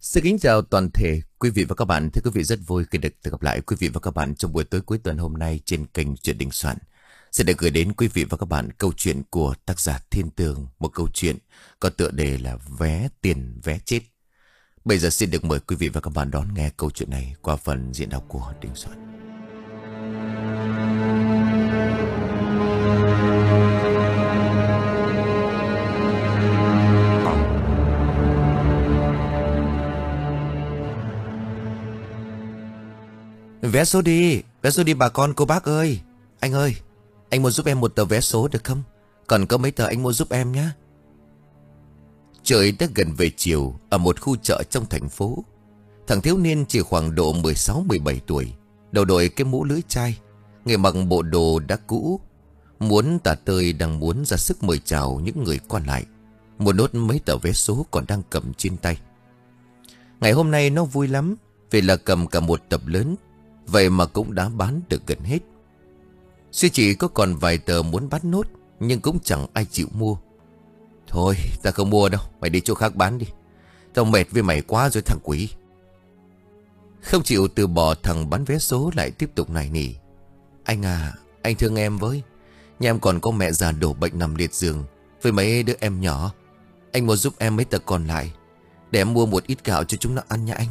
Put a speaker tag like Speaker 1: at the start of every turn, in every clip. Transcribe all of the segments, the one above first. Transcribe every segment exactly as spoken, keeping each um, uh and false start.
Speaker 1: Xin kính chào toàn thể quý vị và các bạn. Thưa quý vị, rất vui khi được gặp lại quý vị và các bạn trong buổi tối cuối tuần hôm nay trên kênh Chuyện Đình Soạn. Sẽ được gửi đến quý vị và các bạn câu chuyện của tác giả Thiên Tường, một câu chuyện có tựa đề là Vé Tiền Vé Chết. Bây giờ xin được mời quý vị và các bạn đón nghe câu chuyện này qua phần diễn đọc của Đình Soạn. Vé số đi, vé số đi bà con cô bác ơi. Anh ơi, anh mua giúp em một tờ vé số được không? Còn có mấy tờ anh mua giúp em nhé. Trời đã gần về chiều ở một khu chợ trong thành phố. Thằng thiếu niên chỉ khoảng độ mười sáu mười bảy tuổi, đầu đội cái mũ lưỡi chai, người mặc bộ đồ đã cũ, muốn tả tơi đang muốn ra sức mời chào những người qua lại, mua nốt mấy tờ vé số còn đang cầm trên tay. Ngày hôm nay nó vui lắm vì là cầm cả một tập lớn. Vậy mà cũng đã bán được gần hết. Suy chỉ có còn vài tờ muốn bán nốt, nhưng cũng chẳng ai chịu mua. Thôi ta không mua đâu, mày đi chỗ khác bán đi. Tao mệt với mày quá rồi thằng quỷ. Không chịu từ bỏ, thằng bán vé số lại tiếp tục nài nỉ. Anh à, anh thương em với. Nhà em còn có mẹ già đổ bệnh nằm liệt giường với mấy đứa em nhỏ. Anh mua giúp em mấy tờ còn lại, để em mua một ít gạo cho chúng nó ăn nha anh.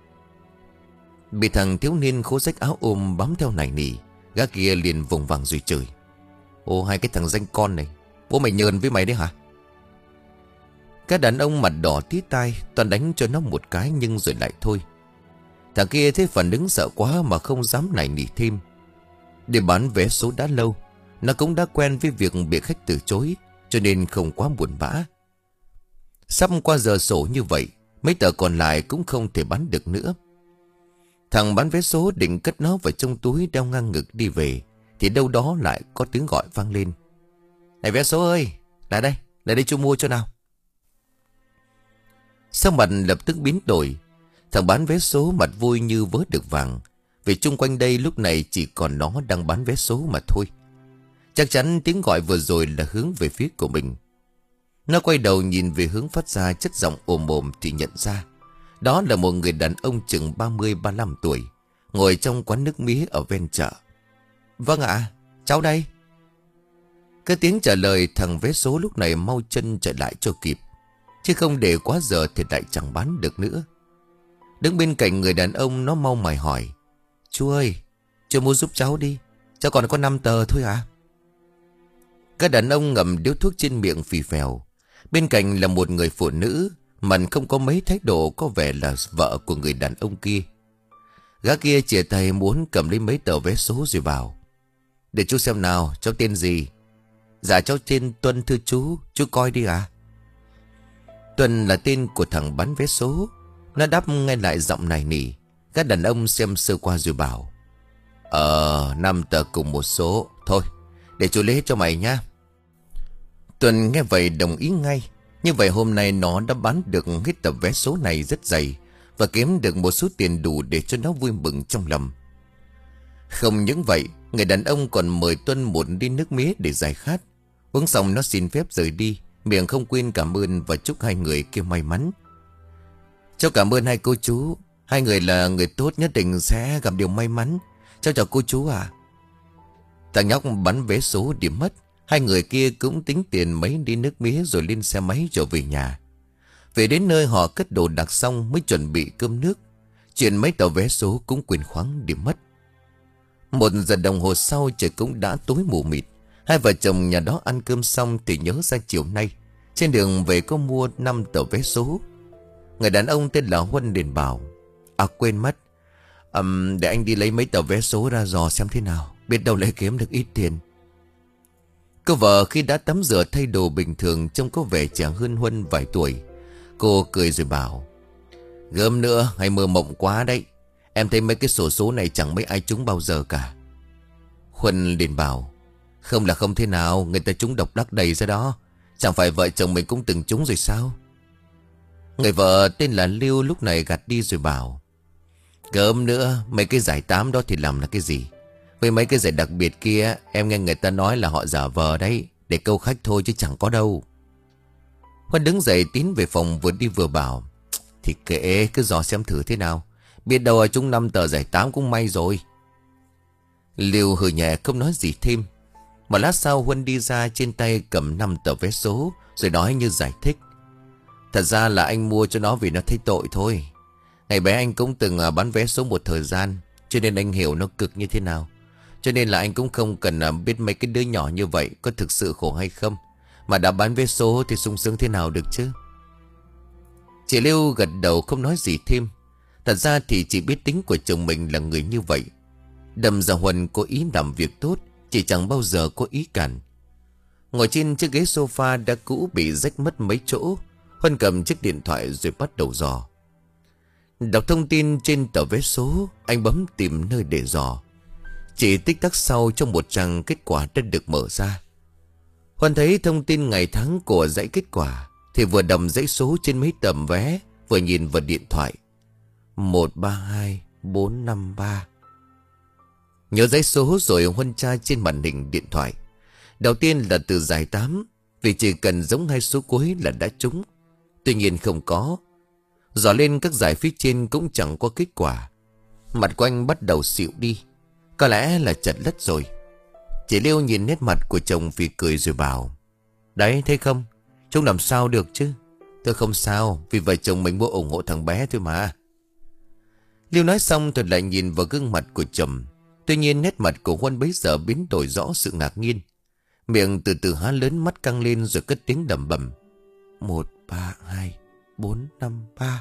Speaker 1: Bị thằng thiếu niên khố rách áo ôm bám theo nài nỉ, gã kia liền vùng vằng rồi chửi. Ồ, hai cái thằng danh con này, bố mày nhờn với mày đấy hả? Các đàn ông mặt đỏ tía tai, toàn đánh cho nó một cái nhưng rồi lại thôi. Thằng kia thấy phản ứng sợ quá mà không dám nài nỉ thêm. Để bán vé số đã lâu, nó cũng đã quen với việc bị khách từ chối, cho nên không quá buồn bã. Sắp qua giờ sổ như vậy, mấy tờ còn lại cũng không thể bán được nữa. Thằng bán vé số định cất nó vào trong túi đeo ngang ngực đi về, thì đâu đó lại có tiếng gọi vang lên. Này vé số ơi, lại đây, lại đây chú mua cho nào. Sắc mặt lập tức biến đổi. Thằng bán vé số mặt vui như vớ được vàng, vì chung quanh đây lúc này chỉ còn nó đang bán vé số mà thôi. Chắc chắn tiếng gọi vừa rồi là hướng về phía của mình. Nó quay đầu nhìn về hướng phát ra chất giọng ồm ồm thì nhận ra đó là một người đàn ông chừng ba mươi ba mươi lăm tuổi, ngồi trong quán nước mía ở ven chợ. Vâng ạ, cháu đây. Cái tiếng trả lời, thằng vé số lúc này mau chân chạy lại cho kịp, chứ không để quá giờ thì lại chẳng bán được nữa. Đứng bên cạnh người đàn ông, nó mau mày hỏi. Chú ơi, chú mua giúp cháu đi, cháu còn có năm tờ thôi à? Cái đàn ông ngậm điếu thuốc trên miệng phì phèo. Bên cạnh là một người phụ nữ, mặt không có mấy thái độ, có vẻ là vợ của người đàn ông kia. Gã kia chìa tay muốn cầm lấy mấy tờ vé số rồi bảo. Để chú xem nào, cháu tên gì? Dạ cháu tên Tuân thưa chú, chú coi đi à? Tuân là tên của thằng bán vé số. Nó đáp ngay lại giọng nài nỉ. Các đàn ông xem sơ qua rồi bảo. Ờ, năm tờ cùng một số. Thôi, để chú lấy hết cho mày nhá. Tuân nghe vậy đồng ý ngay. Như vậy hôm nay nó đã bán được hết tập vé số này rất dày, và kiếm được một số tiền đủ để cho nó vui mừng trong lòng. Không những vậy, người đàn ông còn mời Tuân một ly nước mía để giải khát. Uống xong nó xin phép rời đi, miệng không quên cảm ơn và chúc hai người kia may mắn. Cháu cảm ơn hai cô chú, hai người là người tốt, nhất định sẽ gặp điều may mắn. Cháu chào cô chú à. Thằng nhóc bán vé số điểm mất. Hai người kia cũng tính tiền mấy ly nước mía rồi lên xe máy trở về nhà. Về đến nơi họ cất đồ đạc xong mới chuẩn bị cơm nước. Chuyện mấy tờ vé số cũng quên khoáng điểm mất. Một giờ đồng hồ sau trời cũng đã tối mù mịt. Hai vợ chồng nhà đó ăn cơm xong thì nhớ ra chiều nay trên đường về có mua năm tờ vé số. Người đàn ông tên là Huân liền bảo. À quên mất, um, để anh đi lấy mấy tờ vé số ra dò xem thế nào, biết đâu lại kiếm được ít tiền. Cô vợ khi đã tắm rửa thay đồ bình thường, trông có vẻ trẻ hơn Huân vài tuổi. Cô cười rồi bảo. Gớm nữa, hay mơ mộng quá đấy. Em thấy mấy cái sổ số này chẳng mấy ai trúng bao giờ cả. Huân liền bảo. Không là không thế nào, người ta trúng độc đắc đầy ra đó. Chẳng phải vợ chồng mình cũng từng trúng rồi sao? Người vợ tên là Lưu lúc này gạt đi rồi bảo. Gớm nữa, mấy cái giải tám đó thì làm là cái gì? Với mấy cái giải đặc biệt kia, em nghe người ta nói là họ giả vờ đấy, để câu khách thôi chứ chẳng có đâu. Huân đứng dậy tiến về phòng vừa đi vừa bảo. thì kệ, cứ dò xem thử thế nào. Biết đâu ở chúng năm tờ giải tám cũng may rồi. Liêu hừ nhẹ không nói gì thêm. Một lát sau Huân đi ra, trên tay cầm năm tờ vé số, rồi nói như giải thích. Thật ra là anh mua cho nó vì nó thấy tội thôi. Ngày bé anh cũng từng bán vé số một thời gian, cho nên anh hiểu nó cực như thế nào. Cho nên là anh cũng không cần biết mấy cái đứa nhỏ như vậy có thực sự khổ hay không. Mà đã bán vé số thì sung sướng thế nào được chứ. Chị Liêu gật đầu không nói gì thêm. Thật ra thì chị biết tính của chồng mình là người như vậy. Đâm ra Huân có ý làm việc tốt, chị chẳng bao giờ có ý cản. Ngồi trên chiếc ghế sofa đã cũ bị rách mất mấy chỗ, Huân cầm chiếc điện thoại rồi bắt đầu dò. Đọc thông tin trên tờ vé số, anh bấm tìm nơi để dò. Chỉ tích tắc sau, trong một trang kết quả đã được mở ra. Huân thấy thông tin ngày tháng của dãy kết quả, thì vừa đầm dãy số trên mấy tấm vé, vừa nhìn vào điện thoại. Một ba hai bốn năm ba. Nhớ dãy số rồi Huân tra trên màn hình điện thoại. Đầu tiên là từ giải tám, vì chỉ cần giống hai số cuối là đã trúng. Tuy nhiên không có. Dò lên các giải phía trên cũng chẳng có kết quả. Mặt của anh bắt đầu xịu đi. Có lẽ là chật lất rồi. Chị Liêu nhìn nét mặt của chồng vì cười rồi bảo. Đấy thấy không, chúng làm sao được chứ. Tôi không sao, vì vợ chồng mình muốn ủng hộ thằng bé thôi mà. Liêu nói xong rồi lại nhìn vào gương mặt của chồng. Tuy nhiên nét mặt của Huân bấy giờ biến đổi rõ sự ngạc nhiên. Miệng từ từ há lớn, mắt căng lên rồi cất tiếng đầm bầm. Một ba hai bốn năm ba.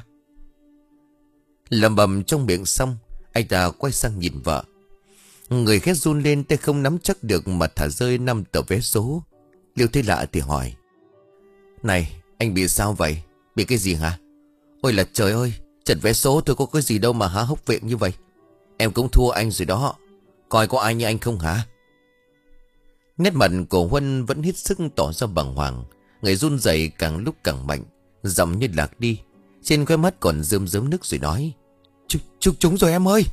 Speaker 1: Lầm bầm trong miệng xong, anh ta quay sang nhìn vợ. Người khét run lên, tay không nắm chắc được mà thả rơi năm tờ vé số. Liêu thấy lạ thì hỏi. Này, anh bị sao vậy? Bị cái gì hả? Ôi là trời ơi, trận vé số tôi có cái gì đâu mà há hốc viện như vậy. Em cũng thua anh rồi đó. Coi có ai như anh không hả? Nét mặt của Huân vẫn hết sức tỏ ra bàng hoàng. Người run rẩy càng lúc càng mạnh, giọng như lạc đi. Trên khóe mắt còn rơm rớm nước rồi nói. Ch Chúng chúng rồi em ơi.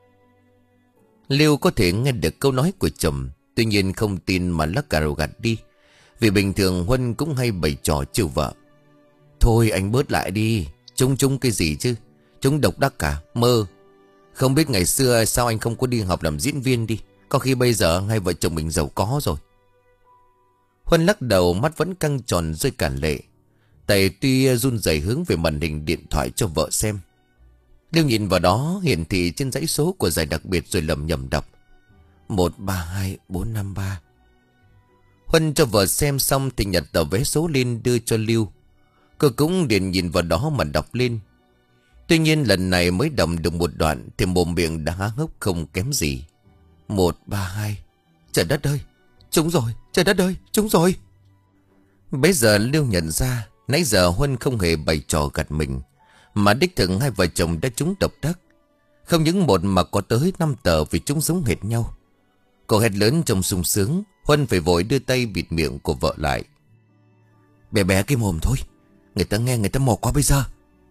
Speaker 1: Liêu có thể nghe được câu nói của chồng, tuy nhiên không tin mà lắc cà rồ gạt đi. Vì bình thường Huân cũng hay bày trò trêu vợ. Thôi anh bớt lại đi. Chúng chúng cái gì chứ? Chúng độc đắc cả, mơ. Không biết ngày xưa sao anh không có đi học làm diễn viên đi. Có khi bây giờ hai vợ chồng mình giàu có rồi. Huân lắc đầu, mắt vẫn căng tròn rơi cản lệ. Tay tuy run rẩy hướng về màn hình điện thoại cho vợ xem. Liêu nhìn vào đó hiển thị trên dãy số của giải đặc biệt rồi lầm nhầm đọc. Một ba hai bốn năm ba. Huân cho vợ xem xong thì nhặt tờ vé số lên đưa cho Liêu. Cô cũng liền nhìn vào đó mà đọc lên. Tuy nhiên lần này mới đọc được một đoạn thì mồm miệng đã há hốc không kém gì. Một ba hai. Trời đất ơi, trúng rồi, trời đất ơi, trúng rồi. Bây giờ Liêu nhận ra nãy giờ Huân không hề bày trò gạt mình, mà đích thực hai vợ chồng đã trúng độc đắc. Không những một mà có tới năm tờ vì chúng giống hệt nhau. Cô hét lớn trong sung sướng. Huân phải vội đưa tay bịt miệng của vợ lại. Bé bé cái mồm thôi, người ta nghe người ta mò qua bây giờ.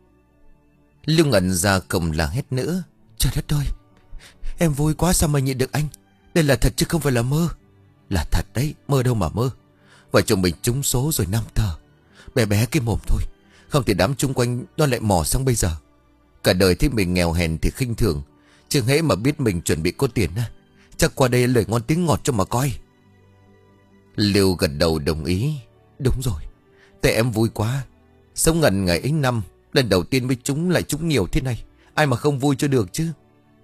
Speaker 1: Liêu ngẩn ra không la hét nữa. Trời đất ơi, em vui quá sao mà nhịn được anh. Đây là thật chứ không phải là mơ. Là thật đấy, mơ đâu mà mơ. Vợ chồng mình trúng số rồi năm tờ. Bé bé cái mồm thôi, không thì đám chung quanh nó lại mò sang bây giờ. Cả đời thấy mình nghèo hèn thì khinh thường, chừng hễ mà biết mình chuẩn bị có tiền á, chắc qua đây lời ngon tiếng ngọt cho mà coi. Liêu gật đầu đồng ý. Đúng rồi, tại em vui quá. Sống ngần ngày ấy năm, lần đầu tiên mới trúng lại trúng nhiều thế này. Ai mà không vui cho được chứ.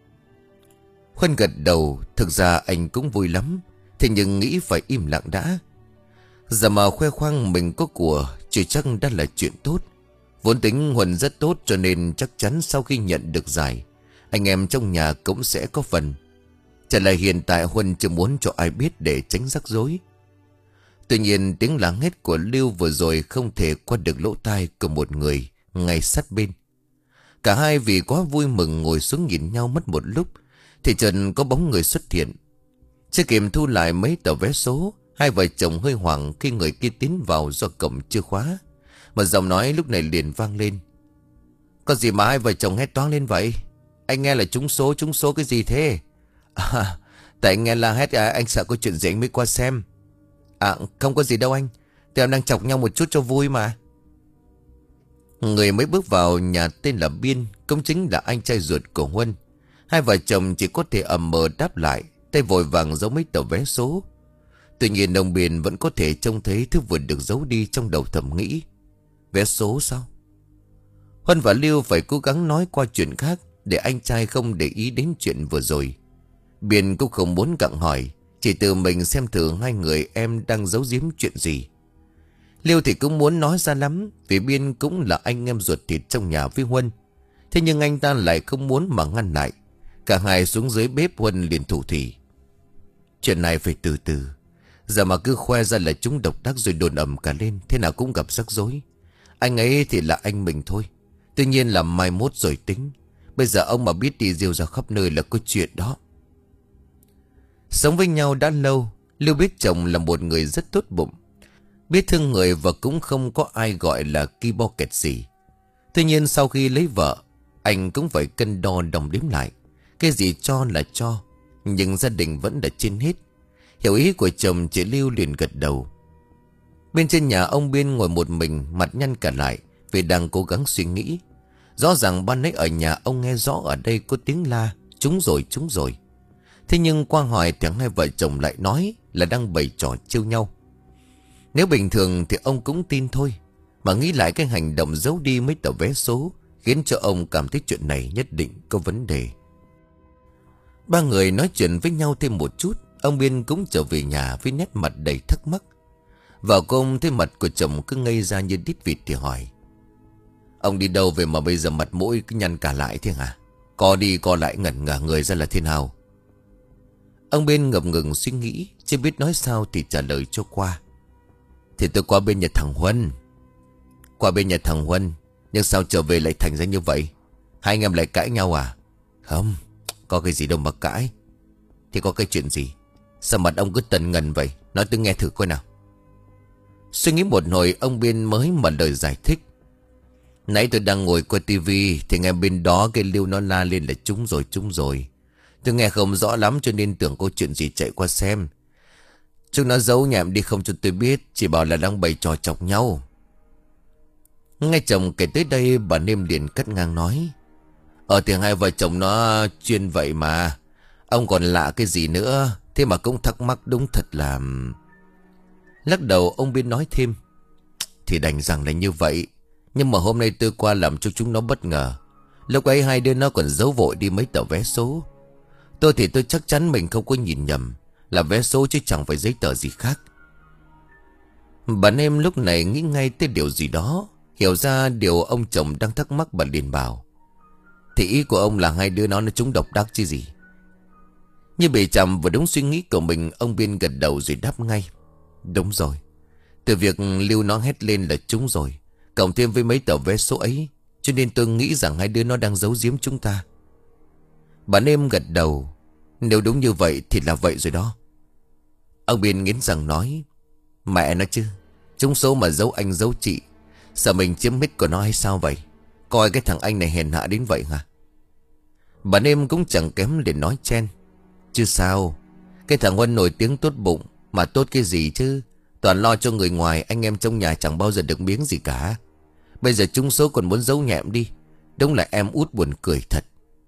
Speaker 1: Huân gật đầu. Thực ra anh cũng vui lắm, thế nhưng nghĩ phải im lặng đã. Giờ mà khoe khoang mình có của chỉ chắc đã là chuyện tốt. Vốn tính Huân rất tốt, cho nên chắc chắn sau khi nhận được giải, anh em trong nhà cũng sẽ có phần. Chả là hiện tại Huân chưa muốn cho ai biết để tránh rắc rối. Tuy nhiên tiếng la hét của Lưu vừa rồi không thể qua được lỗ tai của một người ngay sát bên. Cả hai vì quá vui mừng ngồi xuống nhìn nhau mất một lúc thì chợt có bóng người xuất hiện. Chưa kịp thu lại mấy tờ vé số, hai vợ chồng hơi hoảng khi người kia tiến vào do cổng chưa khóa. Mà giọng nói lúc này liền vang lên. Có gì mà hai vợ chồng hét toáng lên vậy? Anh nghe là trúng số, trúng số cái gì thế? À, tại anh nghe la hét à, anh sợ có chuyện gì anh mới qua xem. À không có gì đâu anh, tụi em đang chọc nhau một chút cho vui mà. Người mới bước vào nhà tên là Biên, cũng chính là anh trai ruột của Huân. Hai vợ chồng chỉ có thể ầm mờ đáp lại, tay vội vàng giấu mấy tờ vé số. Tuy nhiên ông Biên vẫn có thể trông thấy thứ vừa được giấu đi, trong đầu thầm nghĩ: vé số sao? Huân và Lưu phải cố gắng nói qua chuyện khác, để anh trai không để ý đến chuyện vừa rồi. Biên cũng không muốn gặng hỏi, chỉ tự mình xem thử hai người em đang giấu giếm chuyện gì. Liêu thì cũng muốn nói ra lắm, vì Biên cũng là anh em ruột thịt trong nhà với Huân. Thế nhưng anh ta lại không muốn mà ngăn lại. Cả hai xuống dưới bếp, Huân liền thủ thỉ: chuyện này phải từ từ. Giờ mà cứ khoe ra là chúng độc đắc rồi đồn ầm cả lên, thế nào cũng gặp rắc rối. Anh ấy thì là anh mình thôi, tuy nhiên là mai mốt rồi tính. Bây giờ ông mà biết đi rêu ra khắp nơi là có chuyện đó. Sống với nhau đã lâu, Lưu biết chồng là một người rất tốt bụng, biết thương người và cũng không có ai gọi là ki bo kẹt gì. Tuy nhiên sau khi lấy vợ, anh cũng phải cân đo đong đếm lại. Cái gì cho là cho, nhưng gia đình vẫn là trên hết. Hiểu ý của chồng, chị Lưu liền gật đầu. Bên trên nhà, ông Biên ngồi một mình, mặt nhăn cả lại vì đang cố gắng suy nghĩ. Rõ ràng ban nãy ở nhà ông nghe rõ ở đây có tiếng la: trúng rồi, trúng rồi. Thế nhưng qua hỏi thì hai vợ chồng lại nói là đang bày trò trêu nhau. Nếu bình thường thì ông cũng tin thôi, mà nghĩ lại cái hành động giấu đi mấy tờ vé số khiến cho ông cảm thấy chuyện này nhất định có vấn đề. Ba người nói chuyện với nhau thêm một chút, ông Biên cũng trở về nhà với nét mặt đầy thắc mắc. Vào công thấy mặt của chồng cứ ngây ra như đít vịt thì hỏi: ông đi đâu về mà bây giờ mặt mũi cứ nhăn cả lại thế hả? Co đi co lại ngẩn ngả người ra là thế nào? Ông Biên ngập ngừng suy nghĩ, chưa biết nói sao thì trả lời cho qua: thì tôi qua bên nhà thằng Huân. Qua bên nhà thằng Huân, nhưng sao trở về lại thành ra như vậy? Hai anh em lại cãi nhau à? Không, có cái gì đâu mà cãi. Thì có cái chuyện gì? Sao mặt ông cứ tần ngần vậy? Nói tôi nghe thử coi nào. Suy nghĩ một hồi, ông Biên mới mở lời giải thích: nãy tôi đang ngồi coi tivi thì nghe bên đó cái Lưu nó la lên là trúng rồi, trúng rồi. Tôi nghe không rõ lắm cho nên tưởng có chuyện gì, chạy qua xem. Chúng nó giấu nhẹm đi không cho tôi biết, chỉ bảo là đang bày trò chọc nhau. Nghe chồng kể tới đây, bà Nêm liền cắt ngang nói: Ờ thì hai vợ chồng nó chuyên vậy mà. Ông còn lạ cái gì nữa? Thế mà cũng thắc mắc đúng thật là... Lắc đầu ông Biên nói thêm: thì đành rằng là như vậy, nhưng mà hôm nay tôi qua làm cho chúng nó bất ngờ. Lúc ấy hai đứa nó còn giấu vội đi mấy tờ vé số. Tôi thì tôi chắc chắn mình không có nhìn nhầm, là vé số chứ chẳng phải giấy tờ gì khác. Bạn em lúc này nghĩ ngay tới điều gì đó, hiểu ra điều ông chồng đang thắc mắc, bà liền bảo: thì ý của ông là hai đứa nó nó trúng độc đắc chứ gì? Như bị chằm vào đúng suy nghĩ của mình, ông Biên gật đầu rồi đáp ngay: đúng rồi. Từ việc Lưu nó hét lên là trúng rồi, cộng thêm với mấy tờ vé số ấy, cho nên tôi nghĩ rằng hai đứa nó đang giấu giếm chúng ta. Bạn em gật đầu: nếu đúng như vậy thì là vậy rồi đó. Ông Biên nghiến răng nói: mẹ nó chứ, trúng số mà giấu anh giấu chị, sợ mình chiếm hết của nó hay sao vậy? Coi cái thằng anh này hèn hạ đến vậy hả? Bạn em cũng chẳng kém để nói chen: chứ sao, cái thằng Huân nổi tiếng tốt bụng, mà tốt cái gì chứ, toàn lo cho người ngoài, anh em trong nhà chẳng bao giờ được miếng gì cả. Bây giờ trúng số còn muốn giấu nhẹm đi, đúng là em út buồn cười thật.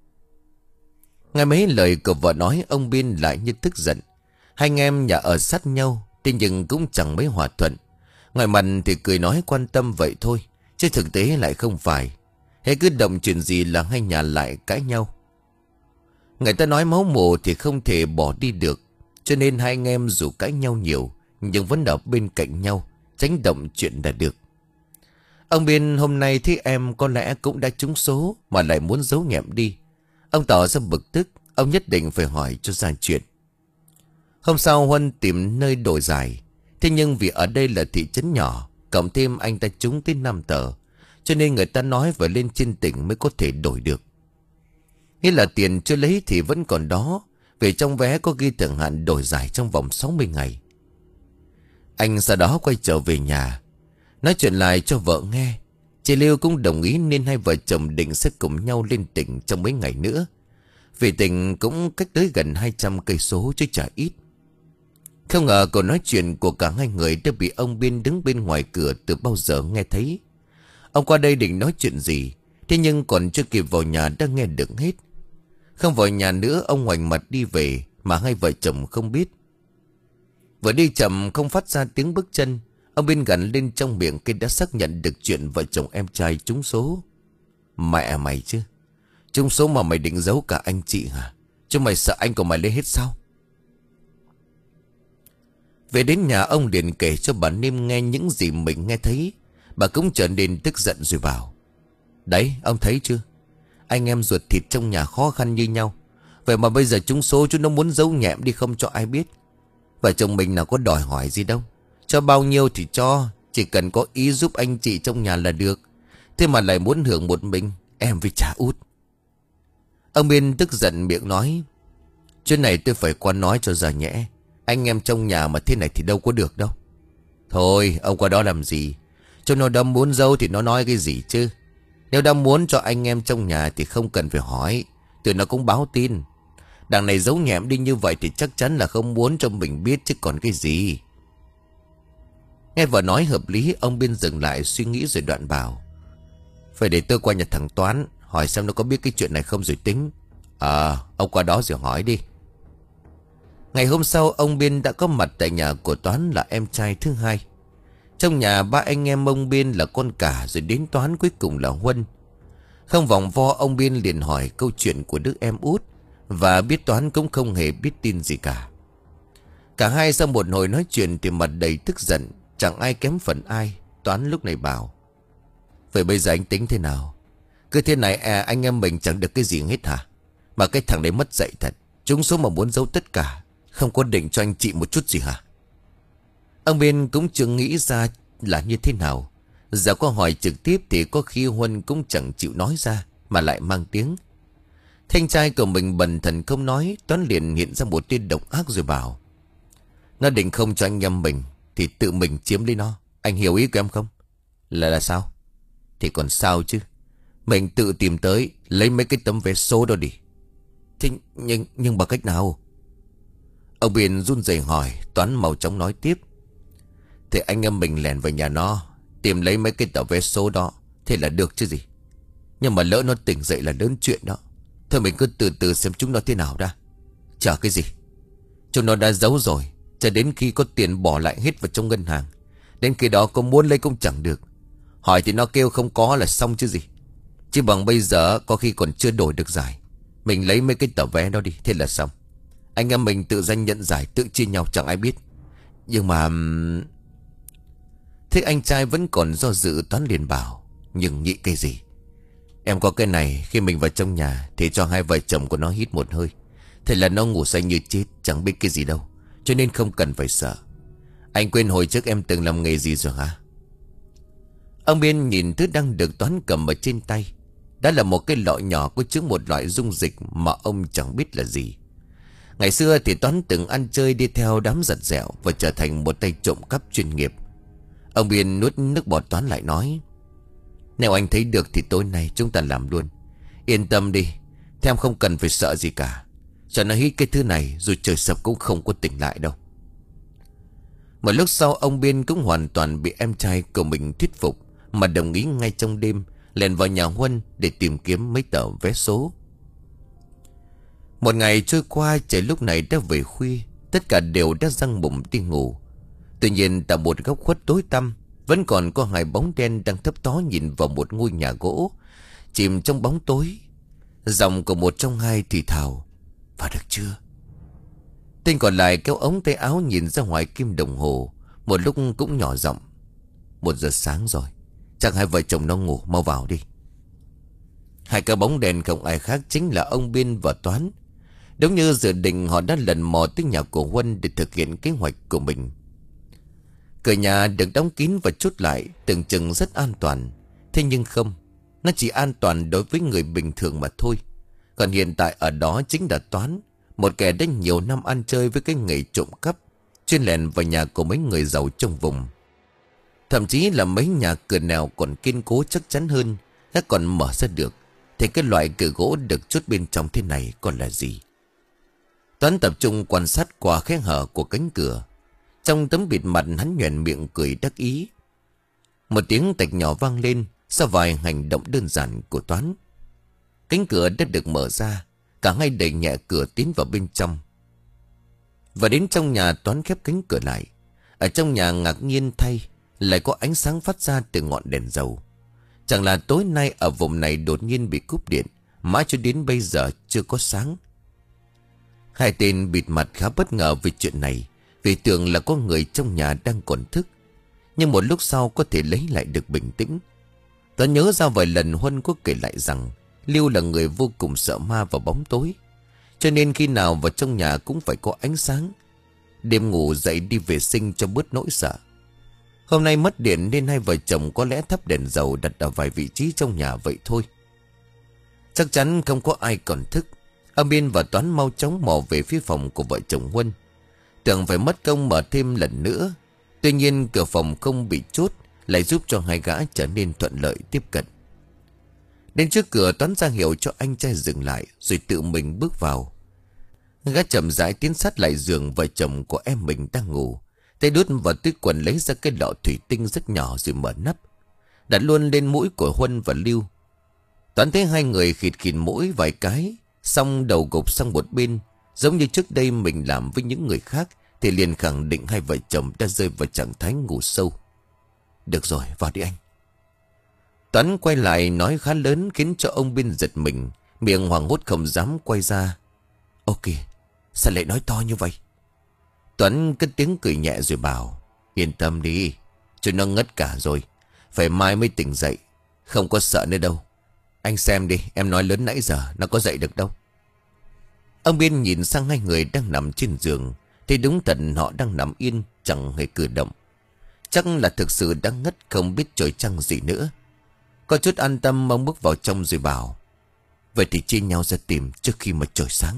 Speaker 1: Nghe mấy lời của vợ nói, ông Biên lại như tức giận. Hai anh em nhà ở sát nhau, thế nhưng cũng chẳng mấy hòa thuận. Ngoài mặt thì cười nói quan tâm vậy thôi, chứ thực tế lại không phải. Hễ cứ động chuyện gì là hai nhà lại cãi nhau. Người ta nói máu mù thì không thể bỏ đi được, cho nên hai anh em dù cãi nhau nhiều nhưng vẫn ở bên cạnh nhau, tránh động chuyện là được. Ông Biên hôm nay thấy em có lẽ cũng đã trúng số mà lại muốn giấu nhẹm đi. Ông tỏ ra bực tức, ông nhất định phải hỏi cho ra chuyện. Hôm sau Huân tìm nơi đổi giải, thế nhưng vì ở đây là thị trấn nhỏ, cộng thêm anh ta trúng tới năm tờ, cho nên người ta nói phải lên trên tỉnh mới có thể đổi được. Nghĩa là tiền chưa lấy thì vẫn còn đó, vì trong vé có ghi thượng hạn đổi giải trong vòng sáu mươi ngày. Anh sau đó quay trở về nhà, nói chuyện lại cho vợ nghe. Chị Liêu cũng đồng ý nên hai vợ chồng định sẽ cùng nhau lên tỉnh trong mấy ngày nữa. Vì tỉnh cũng cách tới gần hai trăm cây số chứ chả ít. Không ngờ cuộc nói chuyện của cả hai người đã bị ông Biên đứng bên ngoài cửa từ bao giờ nghe thấy. Ông qua đây định nói chuyện gì, thế nhưng còn chưa kịp vào nhà đã nghe được hết. Không vào nhà nữa, ông ngoảnh mặt đi về mà hai vợ chồng không biết. Vừa đi chậm không phát ra tiếng bước chân, ông bên gằn lên trong miệng khi đã xác nhận được chuyện vợ chồng em trai trúng số. Mẹ mày chứ, trúng số mà mày định giấu cả anh chị hả? Chứ mày sợ anh của mày lấy hết sao? Về đến nhà, ông liền kể cho bà Niêm nghe những gì mình nghe thấy. Bà cũng trở nên tức giận rồi bảo: Đấy, ông thấy chưa? Anh em ruột thịt trong nhà khó khăn như nhau, vậy mà bây giờ trúng số chúng nó muốn giấu nhẹm đi không cho ai biết. Vợ chồng mình nào có đòi hỏi gì đâu, cho bao nhiêu thì cho, chỉ cần có ý giúp anh chị trong nhà là được. Thế mà lại muốn hưởng một mình, em với cha út. Ông Biên tức giận miệng nói: Chuyện này tôi phải qua nói cho ra nhẽ. Anh em trong nhà mà thế này thì đâu có được đâu. Thôi ông qua đó làm gì? Cho nó đã muốn giấu thì nó nói cái gì chứ? Nếu đã muốn cho anh em trong nhà thì không cần phải hỏi, tụi nó cũng báo tin. Đằng này giấu nhẹm đi như vậy thì chắc chắn là không muốn cho mình biết chứ còn cái gì. Nghe vợ nói hợp lý, ông Biên dừng lại suy nghĩ rồi đoạn bảo: Phải để tôi qua nhà thằng Toán hỏi xem nó có biết cái chuyện này không rồi tính. À, ông qua đó rồi hỏi đi. Ngày hôm sau, ông Biên đã có mặt tại nhà của Toán là em trai thứ hai. Trong nhà ba anh em ông Biên là con cả, rồi đến Toán cuối cùng là Huân. Không vòng vo, ông Biên liền hỏi câu chuyện của đứa em út, và biết Toán cũng không hề biết tin gì cả. Cả hai sau một hồi nói chuyện thì mặt đầy tức giận, chẳng ai kém phần ai. Toán lúc này bảo: Vậy bây giờ anh tính thế nào? Cứ thế này à, anh em mình chẳng được cái gì hết hả? Mà cái thằng đấy mất dạy thật, trúng số mà muốn giấu tất cả, không có định cho anh chị một chút gì hả? Ông Biên cũng chưa nghĩ ra là như thế nào. Giờ có hỏi trực tiếp thì có khi Huân cũng chẳng chịu nói ra, mà lại mang tiếng. Thanh trai của mình bần thần không nói. Toán liền hiện ra một tia độc ác rồi bảo: Nó định không cho anh em mình thì tự mình chiếm lấy nó. Anh hiểu ý của em không? Là là sao? Thì còn sao chứ, mình tự tìm tới lấy mấy cái tấm vé số đó đi. Thế nhưng, nhưng bằng cách nào? Ông Biên run rẩy hỏi. Toán mau chóng nói tiếp: Thì anh em mình lèn vào nhà nó, tìm lấy mấy cái tờ vé số đó, thế là được chứ gì. Nhưng mà lỡ nó tỉnh dậy là lớn chuyện đó. Thôi mình cứ từ từ xem chúng nó thế nào đã. Chờ cái gì? Chúng nó đã giấu rồi, cho đến khi có tiền bỏ lại hết vào trong ngân hàng. Đến khi đó có muốn lấy cũng chẳng được. Hỏi thì nó kêu không có là xong chứ gì. Chứ bằng bây giờ có khi còn chưa đổi được giải. Mình lấy mấy cái tờ vé đó đi, thế là xong. Anh em mình tự danh nhận giải, tự chia nhau chẳng ai biết. Nhưng mà... Thế anh trai vẫn còn do dự. Toán liền bảo: Nhưng nghĩ cái gì? Em có cái này, khi mình vào trong nhà thì cho hai vợ chồng của nó hít một hơi, thế là nó ngủ say như chết, chẳng biết cái gì đâu. Cho nên không cần phải sợ. Anh quên hồi trước em từng làm nghề gì rồi hả? Ông Biên nhìn thứ đang được Toán cầm ở trên tay. Đó là một cái lọ nhỏ có chứa một loại dung dịch mà ông chẳng biết là gì. Ngày xưa thì Toán từng ăn chơi đi theo đám giật dẻo và trở thành một tay trộm cắp chuyên nghiệp. Ông Biên nuốt nước bọt. Toán lại nói: Nếu anh thấy được thì tối nay chúng ta làm luôn. Yên tâm đi, thế em không cần phải sợ gì cả. Cho nó hít cái thứ này rồi trời sập cũng không có tỉnh lại đâu. Một lúc sau, ông Biên cũng hoàn toàn bị em trai của mình thuyết phục, mà đồng ý ngay trong đêm lèn vào nhà Huân để tìm kiếm mấy tờ vé số. Một ngày trôi qua, trời lúc này đã về khuya, tất cả đều đã răng bụng đi ngủ. Tuy nhiên tại một góc khuất tối tăm, vẫn còn có hai bóng đen đang thấp thó nhìn vào một ngôi nhà gỗ chìm trong bóng tối. Giọng của một trong hai thì thào: Vào được chưa? Tên còn lại kéo ống tay áo nhìn ra ngoài kim đồng hồ, một lúc cũng nhỏ giọng: Một giờ sáng rồi, chắc hai vợ chồng nó ngủ, mau vào đi. Hai cái bóng đèn không ai khác chính là ông Biên và Toán. Đúng như dự định, họ đã lần mò tới nhà của Huân để thực hiện kế hoạch của mình. Cửa nhà được đóng kín và chốt lại, tưởng chừng rất an toàn. Thế nhưng không, nó chỉ an toàn đối với người bình thường mà thôi. Còn hiện tại ở đó chính là Toán, một kẻ đã nhiều năm ăn chơi với cái nghề trộm cắp, chuyên lèn vào nhà của mấy người giàu trong vùng. Thậm chí là mấy nhà cửa nào còn kiên cố chắc chắn hơn, nó còn mở ra được. Thì cái loại cửa gỗ được chốt bên trong thế này còn là gì? Toán tập trung quan sát qua khe hở của cánh cửa. Trong tấm bịt mặt, hắn nhoẻn miệng cười đắc ý. Một tiếng tạch nhỏ vang lên, sau vài hành động đơn giản của Toán. Cánh cửa đã được mở ra, cả hai đẩy nhẹ cửa tiến vào bên trong. Và đến trong nhà, Toán khép cánh cửa lại. Ở trong nhà ngạc nhiên thay, lại có ánh sáng phát ra từ ngọn đèn dầu. Chẳng là tối nay ở vùng này đột nhiên bị cúp điện, mãi cho đến bây giờ chưa có sáng. Hai tên bịt mặt khá bất ngờ về chuyện này, vì tưởng là có người trong nhà đang còn thức. Nhưng một lúc sau có thể lấy lại được bình tĩnh. Toán nhớ ra vài lần Huân có kể lại rằng Lưu là người vô cùng sợ ma và bóng tối, cho nên khi nào vào trong nhà cũng phải có ánh sáng. Đêm ngủ dậy đi vệ sinh cho bớt nỗi sợ. Hôm nay mất điện nên hai vợ chồng có lẽ thắp đèn dầu đặt ở vài vị trí trong nhà vậy thôi. Chắc chắn không có ai còn thức. Ông Biên và Toán mau chóng mò về phía phòng của vợ chồng Huân, tưởng phải mất công mở thêm lần nữa. Tuy nhiên cửa phòng không bị chốt lại giúp cho hai gã trở nên thuận lợi tiếp cận. Đến trước cửa, Toán ra hiệu cho anh trai dừng lại, rồi tự mình bước vào. Gã chậm rãi tiến sát lại giường vợ chồng của em mình đang ngủ, tay đút vào túi quần lấy ra cái lọ thủy tinh rất nhỏ rồi mở nắp, đặt luôn lên mũi của Huân và Lưu. Toán thấy hai người khịt khịt mũi vài cái, xong đầu gục sang một bên, giống như trước đây mình làm với những người khác, thì liền khẳng định hai vợ chồng đã rơi vào trạng thái ngủ sâu. Được rồi, vào đi anh. Toán quay lại nói khá lớn khiến cho ông Biên giật mình, miệng hoảng hốt không dám quay ra. Ok, sao lại nói to như vậy? Toán cất tiếng cười nhẹ rồi bảo, yên tâm đi, chúng nó ngất cả rồi, phải mai mới tỉnh dậy, không có sợ nữa đâu. Anh xem đi, em nói lớn nãy giờ nó có dậy được đâu. Ông Biên nhìn sang hai người đang nằm trên giường, thì đúng thật họ đang nằm yên, chẳng hề cử động. Chắc là thực sự đang ngất, không biết trời trăng gì nữa. Có chút an tâm, ông bước vào trong rồi bảo, vậy thì chia nhau ra tìm trước khi mà trời sáng.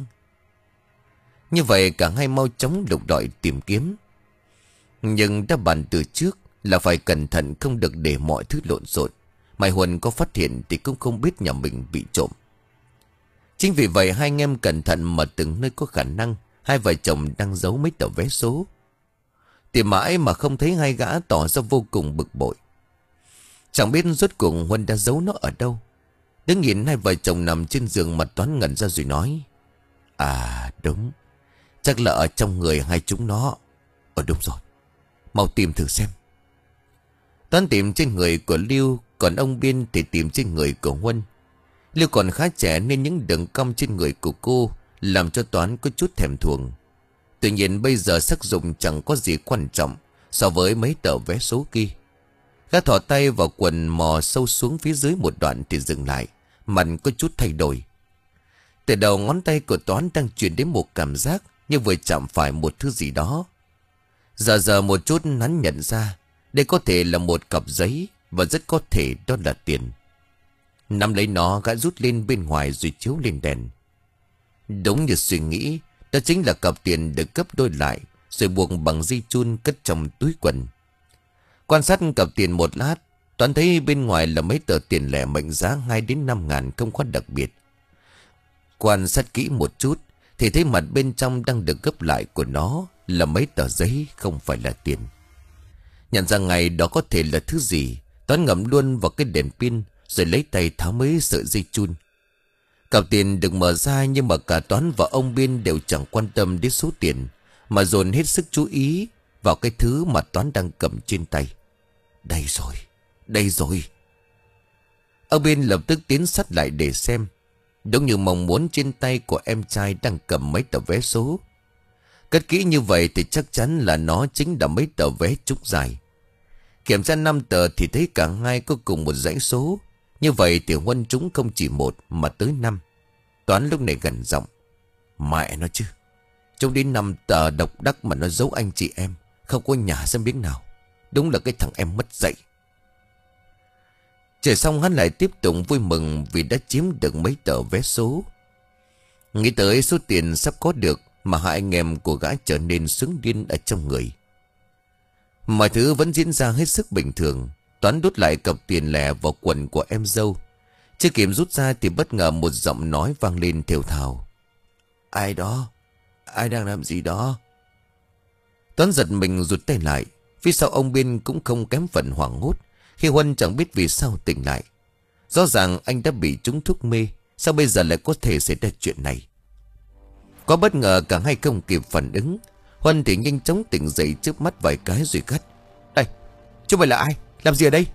Speaker 1: Như vậy cả hai mau chóng lục lọi tìm kiếm. Nhưng đã bàn từ trước là phải cẩn thận, không được để mọi thứ lộn xộn. Mai Huân có phát hiện thì cũng không biết nhà mình bị trộm. Chính vì vậy hai anh em cẩn thận mà từng nơi có khả năng hai vợ chồng đang giấu mấy tờ vé số. Tìm mãi mà không thấy hai gã, tỏ ra vô cùng bực bội. Chẳng biết rốt cuộc Huân đã giấu nó ở đâu. Đứng nhìn hai vợ chồng nằm trên giường, mặt Toán ngẩn ra rồi nói, à đúng, chắc là ở trong người hai chúng nó. Ờ đúng rồi, mau tìm thử xem. Toán tìm trên người của Lưu, còn ông Biên thì tìm trên người của Huân. Lưu còn khá trẻ nên những đường cong trên người của cô làm cho Toán có chút thèm thuồng. Tuy nhiên bây giờ sắc dụng chẳng có gì quan trọng so với mấy tờ vé số kia. Gã thò tay vào quần mò sâu xuống phía dưới một đoạn thì dừng lại, mặt có chút thay đổi. Từ đầu ngón tay của Toán đang truyền đến một cảm giác như vừa chạm phải một thứ gì đó. Giờ giờ một chút hắn nhận ra đây có thể là một cặp giấy, và rất có thể đó là tiền. Nắm lấy nó, gã rút lên bên ngoài rồi chiếu lên đèn. Đúng như suy nghĩ, đó chính là cặp tiền được gấp đôi lại rồi buộc bằng dây chun cất trong túi quần. Quan sát cặp tiền một lát, Toán thấy bên ngoài là mấy tờ tiền lẻ mệnh giá hai đến năm ngàn, không quá đặc biệt. Quan sát kỹ một chút thì thấy mặt bên trong đang được gấp lại của nó là mấy tờ giấy, không phải là tiền. Nhận ra ngay đó có thể là thứ gì, Toán ngậm luôn vào cái đèn pin rồi lấy tay tháo mấy sợi dây chun. Cặp tiền được mở ra, nhưng mà cả Toán và ông Biên đều chẳng quan tâm đến số tiền, mà dồn hết sức chú ý vào cái thứ mà Toán đang cầm trên tay. Đây rồi, đây rồi. Ông Biên lập tức tiến sát lại để xem. Đúng như mong muốn, trên tay của em trai đang cầm mấy tờ vé số. Cất kỹ như vậy thì chắc chắn là nó chính là mấy tờ vé trúng giải. Kiểm tra năm tờ thì thấy cả hai có cùng một dãy số. Như vậy thì Huân trúng không chỉ một mà tới năm. Toán lúc này gần giọng, mẹ nó chứ, trúng đến năm tờ độc đắc mà nó giấu anh chị em, không có nhả ra miếng nào. Đúng là cái thằng em mất dạy. Trời xong hắn lại tiếp tục vui mừng vì đã chiếm được mấy tờ vé số. Nghĩ tới số tiền sắp có được mà hai anh em của gã trở nên sướng điên ở trong người. Mọi thứ vẫn diễn ra hết sức bình thường. Toán đút lại cặp tiền lẻ vào quần của em dâu. Chưa kịp rút ra thì bất ngờ một giọng nói vang lên thều thào. Ai đó? Ai đang làm gì đó? Toán giật mình rụt tay lại. Phía sau ông Biên cũng không kém phần hoảng hốt khi Huân chẳng biết vì sao tỉnh lại. Rõ ràng anh đã bị trúng thuốc mê, sao bây giờ lại có thể xảy ra chuyện này? Quá bất ngờ cả hai không kịp phản ứng. Huân thì nhanh chóng tỉnh dậy, trước mắt vài cái rồi gắt: Đây, chúng mày là ai? Làm gì ở đây?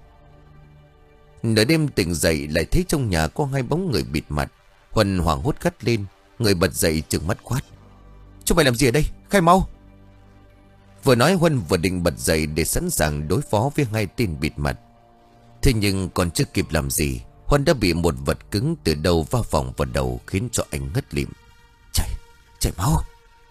Speaker 1: Nửa đêm tỉnh dậy lại thấy trong nhà có hai bóng người bịt mặt. Huân hoảng hốt gắt lên, người bật dậy trừng mắt quát: Chúng mày làm gì ở đây? Khai mau! Vừa nói Huân vừa định bật dậy để sẵn sàng đối phó với hai tên bịt mặt. Thế nhưng còn chưa kịp làm gì, Huân đã bị một vật cứng từ đầu va vòng vào đầu, khiến cho anh ngất lịm. Chạy, chạy mau!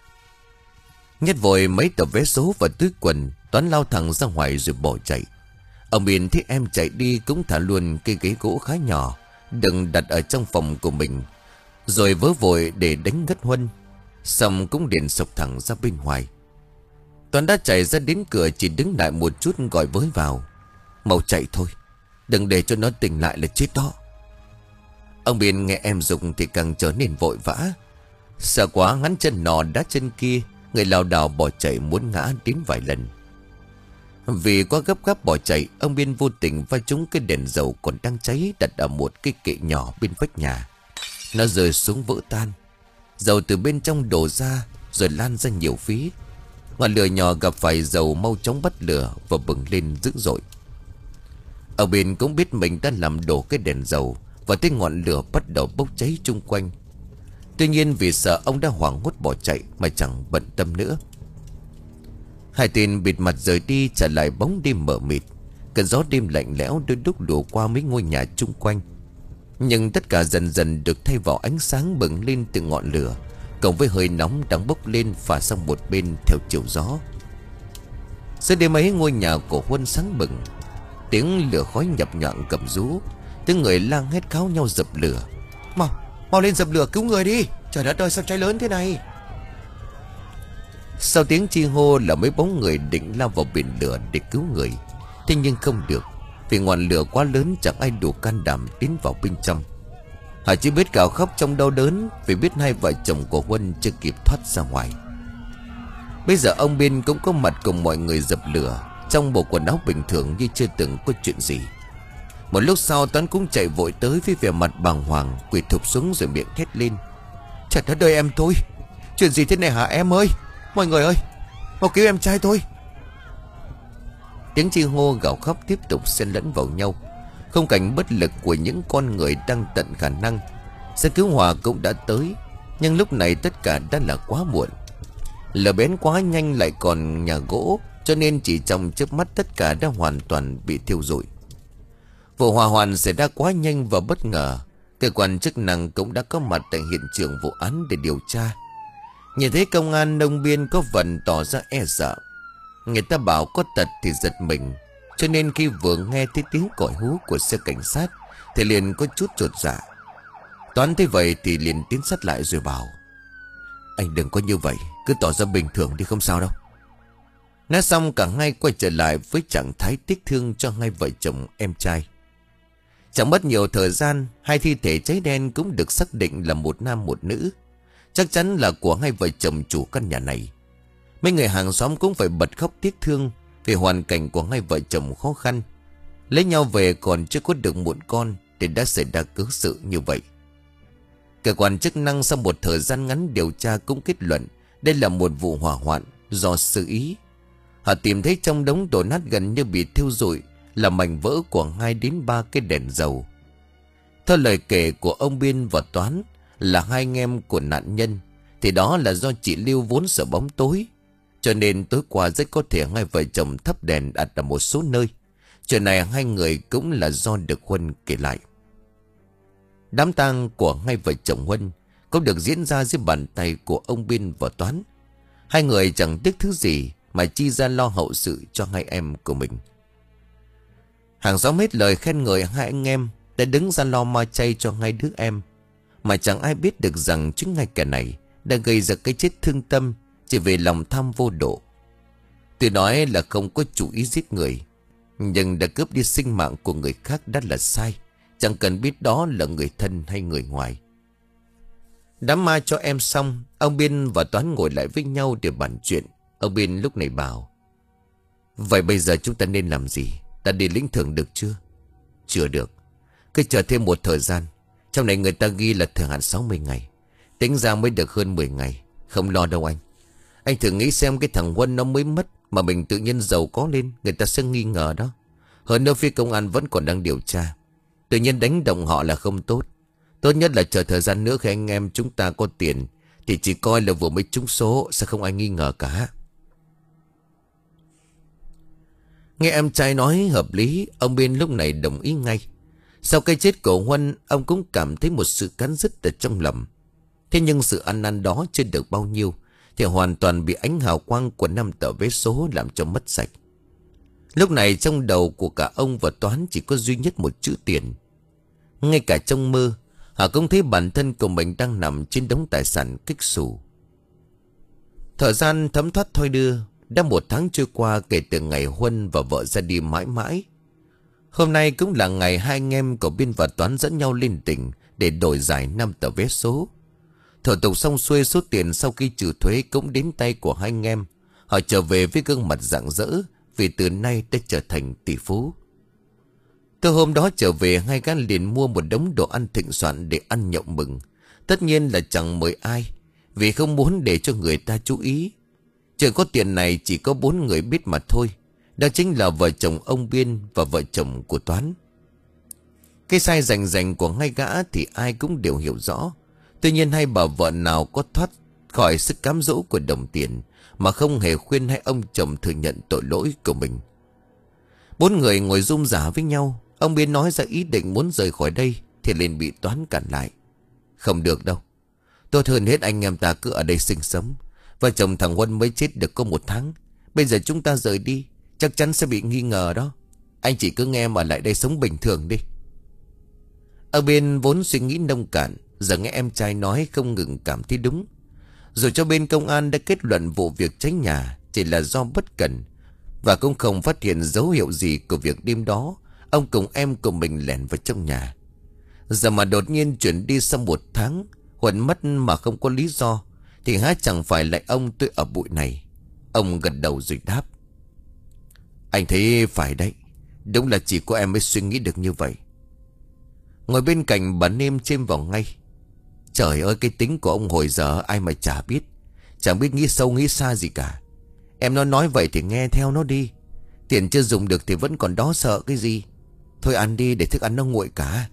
Speaker 1: Nhét vội mấy tờ vé số vào túi quần, Toán lao thẳng ra ngoài rồi bỏ chạy. Ông Miền thấy em chạy đi cũng thả luôn cây ghế gỗ khá nhỏ đừng đặt ở trong phòng của mình, rồi vớ vội để đánh ngất Huân. Xong cũng liền sộc thẳng ra bên ngoài. Toán đã chạy ra đến cửa, chỉ đứng lại một chút gọi với vào: Mau chạy thôi, đừng để cho nó tỉnh lại là chết đó. Ông Biên nghe em dùng thì càng trở nên vội vã. Sợ quá ngắn chân nọ đá chân kia, người lảo đảo bỏ chạy muốn ngã đến vài lần. Vì quá gấp gáp bỏ chạy, ông Biên vô tình va trúng cái đèn dầu còn đang cháy đặt ở một cái kệ nhỏ bên vách nhà. Nó rơi xuống vỡ tan, dầu từ bên trong đổ ra rồi lan ra nhiều phía. Ngọn lửa nhỏ gặp phải dầu mau chóng bắt lửa và bừng lên dữ dội. Ông Biên cũng biết mình đã làm đổ cái đèn dầu, và thấy ngọn lửa bắt đầu bốc cháy chung quanh. Tuy nhiên vì sợ ông đã hoảng hốt bỏ chạy mà chẳng bận tâm nữa. Hai tên bịt mặt rời đi, trả lại bóng đêm mờ mịt. Cơn gió đêm lạnh lẽo đôi lúc đổ qua mấy ngôi nhà chung quanh. Nhưng tất cả dần dần được thay vào ánh sáng bừng lên từ ngọn lửa, cộng với hơi nóng đang bốc lên phả sang một bên theo chiều gió. Giữa đêm ấy, ngôi nhà của Huân sáng bừng. Tiếng lửa khói nhập nhọn gầm rú, tiếng người lang hét kháo nhau dập lửa. Mau, mau lên dập lửa cứu người đi, trời đất ơi sao cháy lớn thế này. Sau tiếng chi hô là mấy bóng người định lao vào biển lửa để cứu người. Thế nhưng không được, vì ngọn lửa quá lớn chẳng ai đủ can đảm tiến vào bên trong. Họ chỉ biết gào khóc trong đau đớn, vì biết hai vợ chồng của Huân chưa kịp thoát ra ngoài. Bây giờ ông Biên cũng có mặt cùng mọi người dập lửa, trong bộ quần áo bình thường như chưa từng có chuyện gì. Một lúc sau Toán cũng chạy vội tới với vẻ mặt bàng hoàng, quỳ thụp xuống rồi miệng thét lên: Trời đất ơi em tôi, chuyện gì thế này hả em ơi? Mọi người ơi, mau cứu em trai tôi. Tiếng chi hô gào khóc tiếp tục xen lẫn vào nhau. Không cảnh bất lực của những con người đang tận khả năng. Xe cứu hỏa cũng đã tới, nhưng lúc này tất cả đã là quá muộn. Lửa bén quá nhanh, lại còn nhà gỗ, cho nên chỉ trong chớp mắt tất cả đã hoàn toàn bị thiêu rụi. Vụ hỏa hoạn xảy ra quá nhanh và bất ngờ. Cơ quan chức năng cũng đã có mặt tại hiện trường vụ án để điều tra. Nhìn thấy công an, ông Biên có phần tỏ ra e sợ. Người ta bảo có tật thì giật mình, cho nên khi vừa nghe thấy tiếng còi hú của xe cảnh sát thì liền có chút chột dạ. Toán thấy vậy thì liền tiến sát lại rồi bảo: Anh đừng có như vậy, cứ tỏ ra bình thường đi, không sao đâu. Nói xong cả hai quay trở lại với trạng thái tiếc thương cho hai vợ chồng em trai. Chẳng mất nhiều thời gian, hai thi thể cháy đen cũng được xác định là một nam một nữ, chắc chắn là của hai vợ chồng chủ căn nhà này. Mấy người hàng xóm cũng phải bật khóc tiếc thương vì hoàn cảnh của hai vợ chồng khó khăn. Lấy nhau về còn chưa có được một con thì đã xảy ra cớ sự như vậy. Cơ quan chức năng sau một thời gian ngắn điều tra cũng kết luận đây là một vụ hỏa hoạn do tự ý. Họ tìm thấy trong đống đổ nát gần như bị thiêu rụi là mảnh vỡ của hai đến ba cái đèn dầu. Theo lời kể của ông Biên và Toán là hai anh em của nạn nhân, thì đó là do chị Lưu vốn sợ bóng tối, cho nên tối qua rất có thể hai vợ chồng thắp đèn đặt ở một số nơi. Chuyện này hai người cũng là do được Huân kể lại. Đám tang của hai vợ chồng Huân cũng được diễn ra dưới bàn tay của ông Biên và Toán. Hai người chẳng tiếc thứ gì mà chi ra lo hậu sự cho hai em của mình. Hàng xóm hết lời khen ngợi hai anh em đã đứng ra lo ma chay cho hai đứa em, mà chẳng ai biết được rằng chính hai kẻ này đã gây ra cái chết thương tâm chỉ vì lòng tham vô độ. Tuy nói là không có chủ ý giết người, nhưng đã cướp đi sinh mạng của người khác đã là sai, chẳng cần biết đó là người thân hay người ngoài. Đám ma cho em xong, ông Biên và Toán ngồi lại với nhau để bàn chuyện. Ông Biên lúc này bảo: Vậy bây giờ chúng ta nên làm gì? đã đi lĩnh thưởng được chưa? Chưa được. Cứ chờ thêm một thời gian. Trong này người ta ghi là thời hạn sáu mươi ngày. Tính ra mới được hơn mười ngày. Không lo đâu anh. Anh thử nghĩ xem, cái thằng Huân nó mới mất mà mình tự nhiên giàu có lên, người ta sẽ nghi ngờ đó. Hơn nữa phía công an vẫn còn đang điều tra. Tự nhiên đánh động họ là không tốt. Tốt nhất là chờ thời gian nữa khi anh em chúng ta có tiền thì chỉ coi là vừa mới trúng số, sẽ không ai nghi ngờ cả. Nghe em trai nói hợp lý, ông Biên lúc này đồng ý ngay. Sau cái chết của Huân, ông cũng cảm thấy một sự cắn rứt ở trong lòng. Thế nhưng sự ăn năn đó chưa được bao nhiêu thì hoàn toàn bị ánh hào quang của năm tờ vé số làm cho mất sạch. Lúc này trong đầu của cả ông và Toán chỉ có duy nhất một chữ tiền. Ngay cả trong mơ, họ cũng thấy bản thân của mình đang nằm trên đống tài sản kích xù. Thời gian thấm thoát thôi đưa. Đã một tháng trôi qua kể từ ngày Huân và vợ ra đi mãi mãi. Hôm nay cũng là ngày hai anh em của Biên và Toán dẫn nhau lên tỉnh để đổi giải năm tờ vé số. Thủ tục xong xuôi, số tiền sau khi trừ thuế cũng đến tay của hai anh em. Họ trở về với gương mặt rạng rỡ vì từ nay đã trở thành tỷ phú. Từ hôm đó trở về, hai gã liền mua một đống đồ ăn thịnh soạn để ăn nhậu mừng. Tất nhiên là chẳng mời ai, vì không muốn để cho người ta chú ý. Chuyện có tiền này chỉ có bốn người biết mà thôi. Đó chính là vợ chồng ông Biên và vợ chồng của Toán. Cái sai rành rành của hai gã thì ai cũng đều hiểu rõ. Tuy nhiên hai bà vợ nào có thoát khỏi sức cám dỗ của đồng tiền mà không hề khuyên hai ông chồng thừa nhận tội lỗi của mình. Bốn người ngồi rôm rả với nhau. Ông Biên nói ra ý định muốn rời khỏi đây thì liền bị Toán cản lại. Không được đâu. Tốt hơn hết anh em ta cứ ở đây sinh sống. Vợ chồng thằng Huân mới chết được có một tháng. Bây giờ chúng ta rời đi chắc chắn sẽ bị nghi ngờ đó. Anh chỉ cứ nghe em ở lại đây sống bình thường đi. Ở bên vốn suy nghĩ nông cạn, giờ nghe em trai nói không ngừng cảm thấy đúng. Rồi cho bên công an đã kết luận vụ việc cháy nhà chỉ là do bất cẩn, và cũng không phát hiện dấu hiệu gì của việc đêm đó ông cùng em của mình lẻn vào trong nhà. Giờ mà đột nhiên chuyển đi sau một tháng, Huân mất mà không có lý do, thì há chẳng phải lại ông tôi ở bụi này. Ông gật đầu rồi đáp. Anh thấy phải đấy. Đúng là chỉ có em mới suy nghĩ được như vậy. Ngồi bên cạnh bà Nêm chêm vào ngay. Trời ơi, cái tính của ông hồi giờ ai mà chả biết. Chẳng biết nghĩ sâu nghĩ xa gì cả. Em nó nói vậy thì nghe theo nó đi. Tiền chưa dùng được thì vẫn còn đó sợ cái gì. Thôi ăn đi để thức ăn nó nguội cả.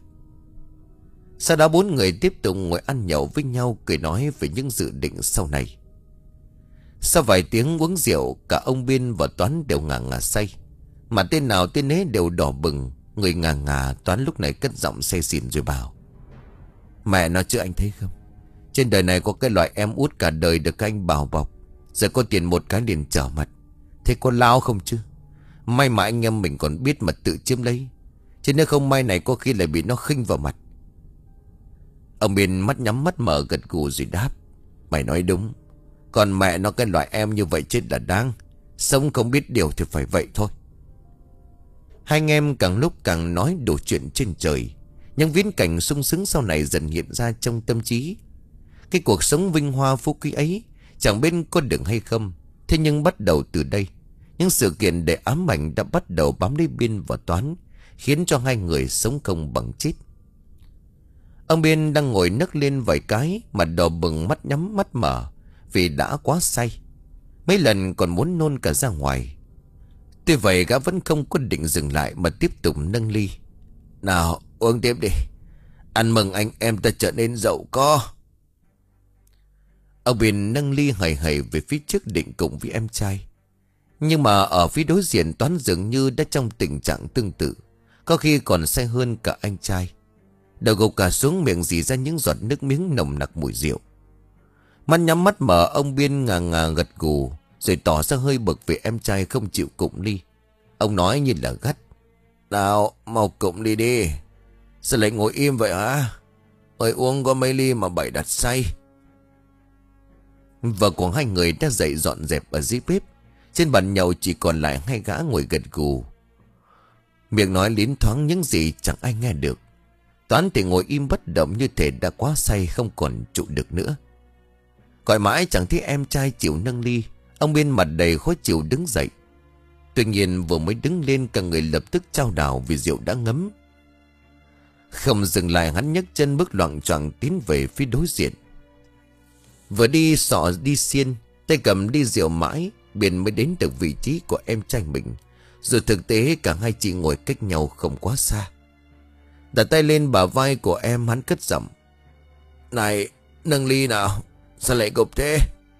Speaker 1: Sau đó bốn người tiếp tục ngồi ăn nhậu với nhau, cười nói về những dự định sau này. Sau vài tiếng uống rượu, cả ông Biên và Toán đều ngà ngà say. Mà tên nào tên nấy đều đỏ bừng. Người ngà ngà, Toán lúc này cất giọng say xỉn rồi bảo. Mẹ nói chứ anh thấy không, trên đời này có cái loại em út cả đời được các anh bảo bọc, giờ có tiền một cái liền trở mặt. Thế có lao không chứ? May mà anh em mình còn biết mà tự chiếm lấy, chứ nếu không may này có khi lại bị nó khinh vào mặt. Ông Biên mắt nhắm mắt mở gật gù rồi đáp. Mày nói đúng. Còn mẹ nó cái loại em như vậy chết là đáng. Sống không biết điều thì phải vậy thôi. Hai anh em càng lúc càng nói đủ chuyện trên trời. Những viễn cảnh sung sướng sau này dần hiện ra trong tâm trí. Cái cuộc sống vinh hoa phú quý ấy chẳng biết có được hay không. Thế nhưng bắt đầu từ đây, những sự kiện để ám ảnh đã bắt đầu bám lấy Biên và Toán, khiến cho hai người sống không bằng chết. Ông Biên đang ngồi nấc lên vài cái, mặt đỏ bừng, mắt nhắm mắt mở vì đã quá say. Mấy lần còn muốn nôn cả ra ngoài. Tuy vậy gã vẫn không có định dừng lại mà tiếp tục nâng ly. Nào uống tiếp đi. Ăn mừng anh em ta trở nên giàu có. Ông Biên nâng ly hầy hầy về phía trước định cùng với em trai. Nhưng mà ở phía đối diện Toán dường như đã trong tình trạng tương tự, có khi còn say hơn cả anh trai. Đầu gục cả xuống, miệng rỉ ra những giọt nước miếng nồng nặc mùi rượu. Mắt nhắm mắt mở, ông Biên ngà ngà gật gù, rồi tỏ ra hơi bực vì em trai không chịu cụm ly. Ông nói như là gắt. Nào mau cụm ly đi. Sao lại ngồi im vậy hả? Ôi uống có mấy ly mà bày đặt say. Vợ của hai người đã dậy dọn dẹp ở dưới bếp. Trên bàn nhậu chỉ còn lại hai gã ngồi gật gù, miệng nói liến thoáng những gì chẳng ai nghe được. Toán thì ngồi im bất động như thể đã quá say không còn trụ được nữa. Gọi mãi chẳng thấy em trai chịu nâng ly. Ông Biên mặt đầy khó chịu đứng dậy. Tuy nhiên vừa mới đứng lên, cả người lập tức chao đảo vì rượu đã ngấm. Không dừng lại, hắn nhấc chân bước loạng choạng tiến về phía đối diện. Vừa đi sọ đi xiên, tay cầm đi rượu mãi, Biên mới đến được vị trí của em trai mình. Dù thực tế cả hai chị ngồi cách nhau không quá xa. Đặt tay lên bả vai của em, hắn cất giọng: "Này, nâng ly nào, sao lại gục thế?"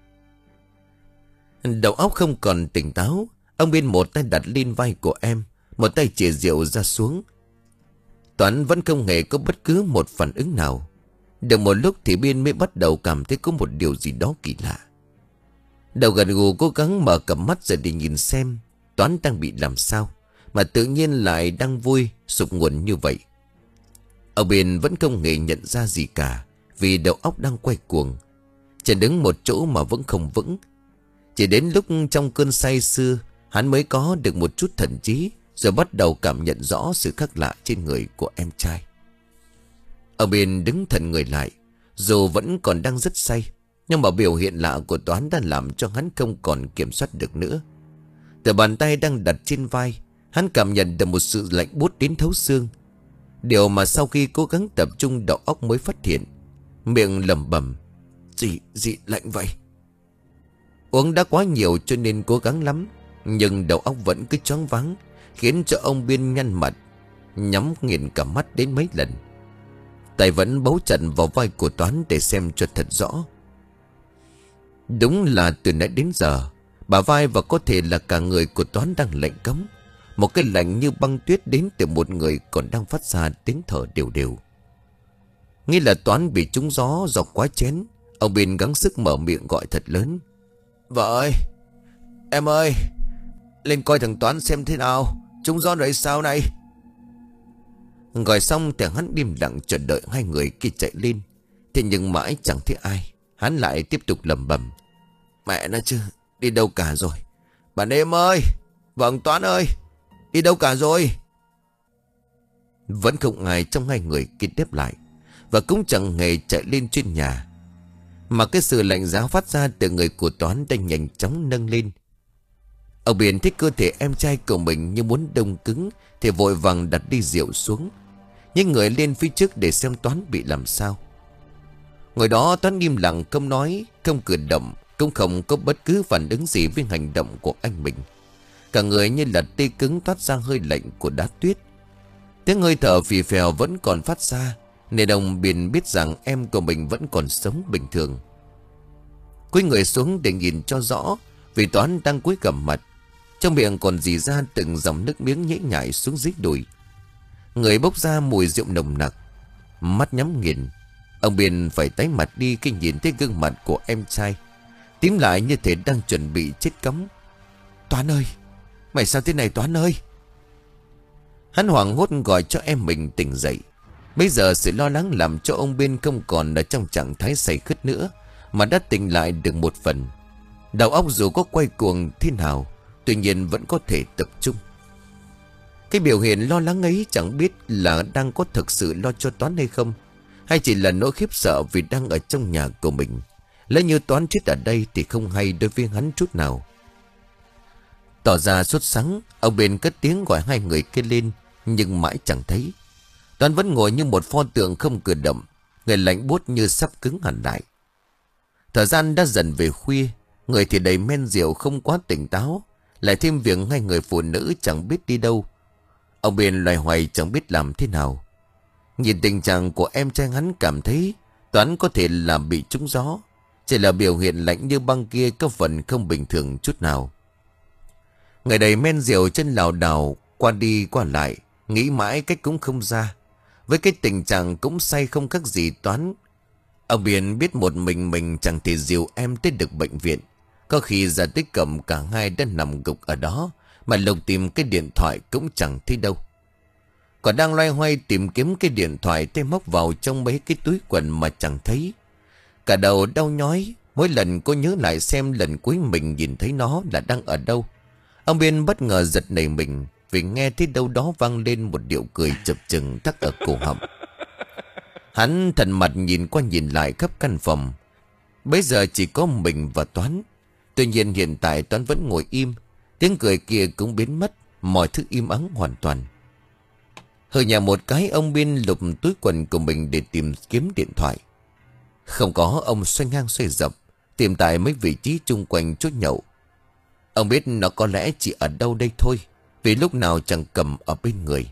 Speaker 1: Đầu óc không còn tỉnh táo, ông Biên một tay đặt lên vai của em, một tay chìa rượu ra xuống. Toán vẫn không hề có bất cứ một phản ứng nào. Được một lúc thì Biên mới bắt đầu cảm thấy có một điều gì đó kỳ lạ. Đầu gật gù cố gắng mở cặp mắt ra để nhìn xem Toán đang bị làm sao mà tự nhiên lại đang vui sục nguồn như vậy. Ông Biên vẫn không hề nhận ra gì cả, vì đầu óc đang quay cuồng, chân đứng một chỗ mà vẫn không vững. Chỉ đến lúc trong cơn say sưa, hắn mới có được một chút thần trí, rồi bắt đầu cảm nhận rõ sự khác lạ trên người của em trai. Ông Biên đứng thẫn người lại, dù vẫn còn đang rất say, nhưng mà biểu hiện lạ của Toán đã làm cho hắn không còn kiểm soát được nữa. Từ bàn tay đang đặt trên vai, hắn cảm nhận được một sự lạnh buốt đến thấu xương. Điều mà sau khi cố gắng tập trung đầu óc mới phát hiện. Miệng lẩm bẩm: Gì, gì lạnh vậy? Uống đã quá nhiều cho nên cố gắng lắm, nhưng đầu óc vẫn cứ choáng váng, khiến cho ông Biên nhăn mặt, nhắm nghiền cả mắt đến mấy lần. Tay vẫn bấu chặt vào vai của Toán để xem cho thật rõ. Đúng là từ nãy đến giờ, bả vai và có thể là cả người của Toán đang lạnh cống. Một cái lạnh như băng tuyết đến từ một người còn đang phát ra tiếng thở đều đều. Nghĩ là Toán bị trúng gió do quá chén, ông Biên gắng sức mở miệng gọi thật lớn: Vợ ơi, em ơi, lên coi thằng Toán xem thế nào, trúng gió rồi sao này? Gọi xong thì hắn im lặng chờ đợi hai người kia chạy lên. Thế nhưng mãi chẳng thấy ai. Hắn lại tiếp tục lẩm bẩm: Mẹ nó chứ, đi đâu cả rồi? Bà Em ơi, vâng Toán ơi, đi đâu cả rồi? Vẫn không ai trong hai người kia đáp lại, và cũng chẳng hề chạy lên trên nhà. Mà cái sự lạnh giá phát ra từ người của Toán đang nhanh chóng nâng lên. Ông Biên thấy cơ thể em trai của mình như muốn đông cứng, thì vội vàng đặt đi rượu xuống, nhưng người lên phía trước để xem Toán bị làm sao. Ngồi đó Toán im lặng không nói, không cử động, cũng không có bất cứ phản ứng gì với hành động của anh mình. Cả người như là tê cứng, toát ra hơi lạnh của đá tuyết. Tiếng hơi thở phì phèo vẫn còn phát ra, nên ông Biên biết rằng em của mình vẫn còn sống bình thường. Cúi người xuống để nhìn cho rõ, vì Toán đang cúi gằm mặt, trong miệng còn rỉ ra từng dòng nước miếng nhễ nhại xuống dưới đùi. Người bốc ra mùi rượu nồng nặc. Mắt nhắm nghiền, ông Biên phải tái mặt đi khi nhìn thấy gương mặt của em trai tím lại như thể đang chuẩn bị chết cóng. Toán ơi, mày sao thế này Toán ơi? Hắn hoảng hốt gọi cho em mình tỉnh dậy. Bây giờ sự lo lắng làm cho ông Biên không còn ở trong trạng thái say khướt nữa, mà đã tỉnh lại được một phần. Đầu óc dù có quay cuồng thế nào, tuy nhiên vẫn có thể tập trung. Cái biểu hiện lo lắng ấy chẳng biết là đang có thực sự lo cho Toán hay không, hay chỉ là nỗi khiếp sợ vì đang ở trong nhà của mình. Lỡ như Toán chết ở đây thì không hay đối với hắn chút nào. Tỏ ra sốt sắng, ông Biên cất tiếng gọi hai người kia lên, nhưng mãi chẳng thấy. Toán vẫn ngồi như một pho tượng không cử động, người lạnh buốt như sắp cứng hẳn lại. Thời gian đã dần về khuya, người thì đầy men rượu không quá tỉnh táo, lại thêm việc hai người phụ nữ chẳng biết đi đâu. Ông Biên loay hoay chẳng biết làm thế nào. Nhìn tình trạng của em trai hắn cảm thấy Toán có thể là bị trúng gió, chỉ là biểu hiện lạnh như băng kia có phần không bình thường chút nào. Người đầy men rượu chân lảo đảo qua đi qua lại, nghĩ mãi cách cũng không ra. Với cái tình trạng cũng say không khác gì Toán, ông Biên biết một mình mình chẳng thể dìu em tới được bệnh viện. Có khi ra tới cổng cả hai đã nằm gục ở đó, mà lục tìm cái điện thoại cũng chẳng thấy đâu. Còn đang loay hoay tìm kiếm cái điện thoại, tay móc vào trong mấy cái túi quần mà chẳng thấy. Cả đầu đau nhói, mỗi lần cô nhớ lại xem lần cuối mình nhìn thấy nó là đang ở đâu. Ông Biên bất ngờ giật nảy mình, vì nghe thấy đâu đó vang lên một điệu cười chập chừng thắt ở cổ họng. Hắn thần mặt nhìn qua nhìn lại khắp căn phòng. Bây giờ chỉ có mình và Toán. Tuy nhiên hiện tại Toán vẫn ngồi im, Tiếng cười kia cũng biến mất, mọi thứ im ắng hoàn toàn. Hơi nhà một cái, ông Biên lục túi quần của mình để tìm kiếm điện thoại. Không có, ông xoay ngang xoay dọc, tìm tại mấy vị trí chung quanh chốt nhậu. Ông biết nó có lẽ chỉ ở đâu đây thôi, vì lúc nào chẳng cầm ở bên người.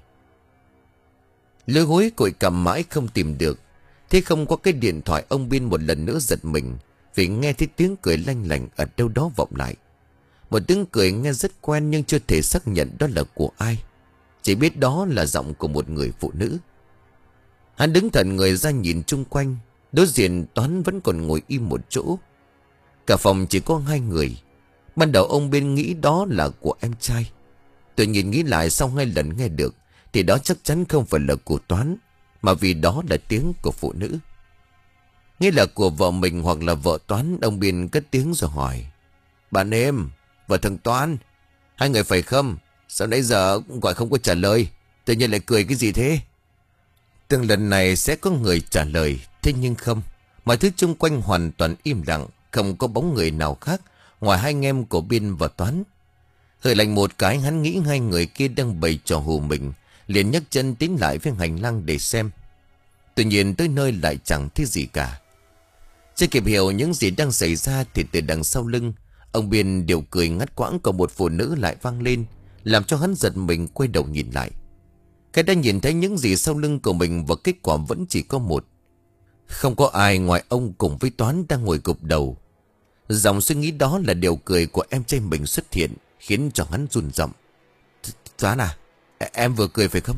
Speaker 1: Lưỡi hối cội cầm mãi không tìm được. Thế không có cái điện thoại, ông Biên một lần nữa giật mình, vì nghe thấy tiếng cười lanh lảnh ở đâu đó vọng lại. Một tiếng cười nghe rất quen nhưng chưa thể xác nhận đó là của ai. Chỉ biết đó là giọng của một người phụ nữ. Hắn đứng thẫn người ra nhìn chung quanh. Đối diện Toán vẫn còn ngồi im một chỗ. Cả phòng chỉ có hai người. Ban đầu ông Biên nghĩ đó là của em trai. Tuy nhiên nghĩ lại sau hai lần nghe được thì đó chắc chắn không phải là của Toán, mà vì đó là tiếng của phụ nữ. Nghĩ là của vợ mình hoặc là vợ Toán. Ông Biên cất tiếng rồi hỏi: "Bạn em, vợ thằng Toán, hai người phải không? Sao nãy giờ gọi không có trả lời, tự nhiên lại cười cái gì thế?" Từng lần này sẽ có người trả lời, thế nhưng không. Mọi thứ chung quanh hoàn toàn im lặng, không có bóng người nào khác ngoài hai anh em của Biên và Toán. Hơi lạnh một cái, hắn nghĩ hai người kia đang bày trò hù mình, liền nhấc chân tiến lại với hành lang để xem. Tuy nhiên tới nơi lại chẳng thấy gì cả. Chưa kịp hiểu những gì đang xảy ra thì từ đằng sau lưng ông Biên điều cười ngắt quãng của một phụ nữ lại vang lên, làm cho hắn giật mình quay đầu nhìn lại. Cái đã nhìn thấy những gì sau lưng của mình và kết quả vẫn chỉ có một. Không có ai ngoài ông cùng với Toán đang ngồi gục đầu. Dòng suy nghĩ đó là điều cười của em trai mình xuất hiện, khiến cho hắn run rẩy. "Toán à, em vừa cười phải không?"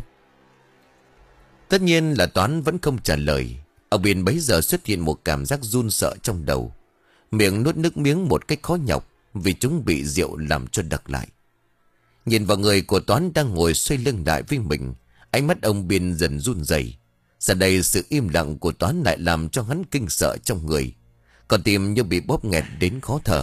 Speaker 1: Tất nhiên là Toán vẫn không trả lời. Ông Biên bấy giờ xuất hiện một cảm giác run sợ trong đầu, miệng nuốt nước miếng một cách khó nhọc vì chúng bị rượu làm cho đặc lại. Nhìn vào người của Toán đang ngồi xoay lưng lại với mình, ánh mắt ông Biên dần run rẩy. Giờ đây sự im lặng của Toán lại làm cho hắn kinh sợ trong người, còn tim như bị bóp nghẹt đến khó thở.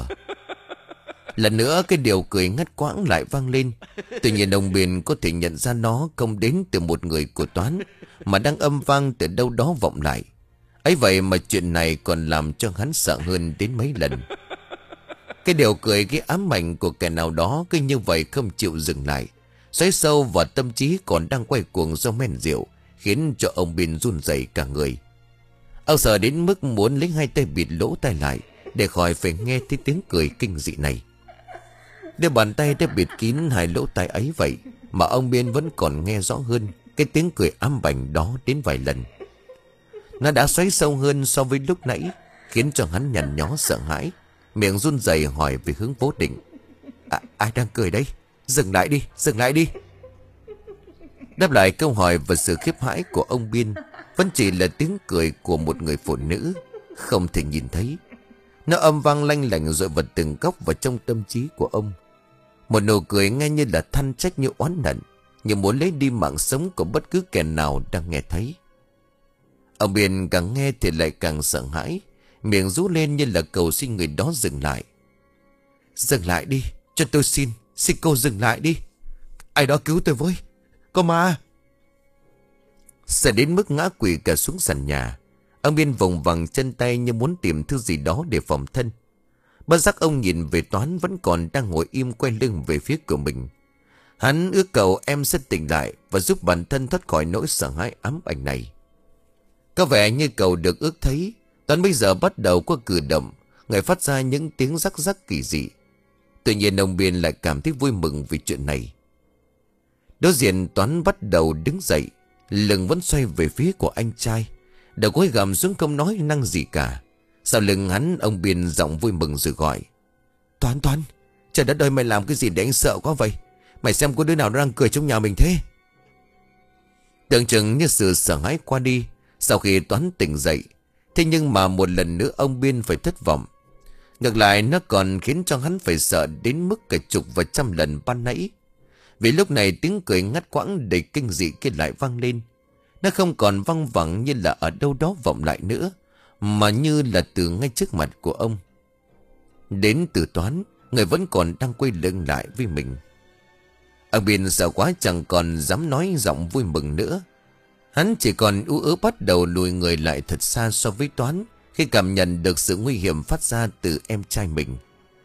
Speaker 1: Lần nữa cái điều cười ngắt quãng lại vang lên. Tuy nhiên ông Biên có thể nhận ra nó không đến từ một người của Toán, mà đang âm vang từ đâu đó vọng lại. Ấy vậy mà chuyện này còn làm cho hắn sợ hơn đến mấy lần. Cái điều cười, cái ám ảnh của kẻ nào đó cứ như vậy không chịu dừng lại, xoáy sâu vào tâm trí còn đang quay cuồng do men rượu, khiến cho ông Biên run rẩy cả người. Ông sợ đến mức muốn lấy hai tay bịt lỗ tai lại để khỏi phải nghe thấy tiếng cười kinh dị này. Đôi bàn tay đã bịt kín hai lỗ tai ấy vậy mà ông Biên vẫn còn nghe rõ hơn cái tiếng cười ám ảnh đó đến vài lần. Nó đã xoáy sâu hơn so với lúc nãy, khiến cho hắn nhằn nhó sợ hãi, miệng run rẩy hỏi về hướng Vô Định: à, "Ai đang cười đấy? Dừng lại đi, dừng lại đi." Đáp lại câu hỏi và sự khiếp hãi của ông Biên vẫn chỉ là tiếng cười của một người phụ nữ không thể nhìn thấy. Nó âm vang lanh lảnh dội vào từng góc vào trong tâm trí của ông. Một nụ cười nghe như là than trách, như oán hận, như muốn lấy đi mạng sống của bất cứ kẻ nào đang nghe thấy. Ông Biên càng nghe thì lại càng sợ hãi, miệng rú lên như là cầu xin người đó dừng lại. "Dừng lại đi, cho tôi xin, xin cô dừng lại đi. Ai đó cứu tôi với, có ma." Sợ đến mức ngã quỵ cả xuống sàn nhà, ông Biên vùng vằng chân tay như muốn tìm thứ gì đó để phòng thân. Bất giác ông nhìn về Toán vẫn còn đang ngồi im quay lưng về phía của mình. Hắn ước cầu em sẽ tỉnh lại và giúp bản thân thoát khỏi nỗi sợ hãi ám ảnh này. Có vẻ như cầu được ước thấy, Toán bây giờ bắt đầu có cử động, người phát ra những tiếng rắc rắc kỳ dị. Tuy nhiên ông Biên lại cảm thấy vui mừng vì chuyện này. Đối diện Toán bắt đầu đứng dậy, lưng vẫn xoay về phía của anh trai, đầu gối gằm xuống không nói năng gì cả. Sau lưng hắn, ông Biên giọng vui mừng rồi gọi: "Toán, Toán, trời đất ơi, mày làm cái gì để anh sợ quá vậy? Mày xem có đứa nào đang cười trong nhà mình thế?" Tưởng chừng như sự sợ hãi qua đi sau khi Toán tỉnh dậy, thế nhưng mà một lần nữa ông Biên phải thất vọng. Ngược lại nó còn khiến cho hắn phải sợ đến mức cả chục và trăm lần ban nãy. Vì lúc này tiếng cười ngắt quãng đầy kinh dị kia lại vang lên. Nó không còn văng vẳng như là ở đâu đó vọng lại nữa, mà như là từ ngay trước mặt của ông. Đến từ Toán, người vẫn còn đang quay lưng lại với mình. Ông Biên sợ quá chẳng còn dám nói giọng vui mừng nữa. Hắn chỉ còn ú ớ bắt đầu lùi người lại thật xa so với Toán khi cảm nhận được sự nguy hiểm phát ra từ em trai mình.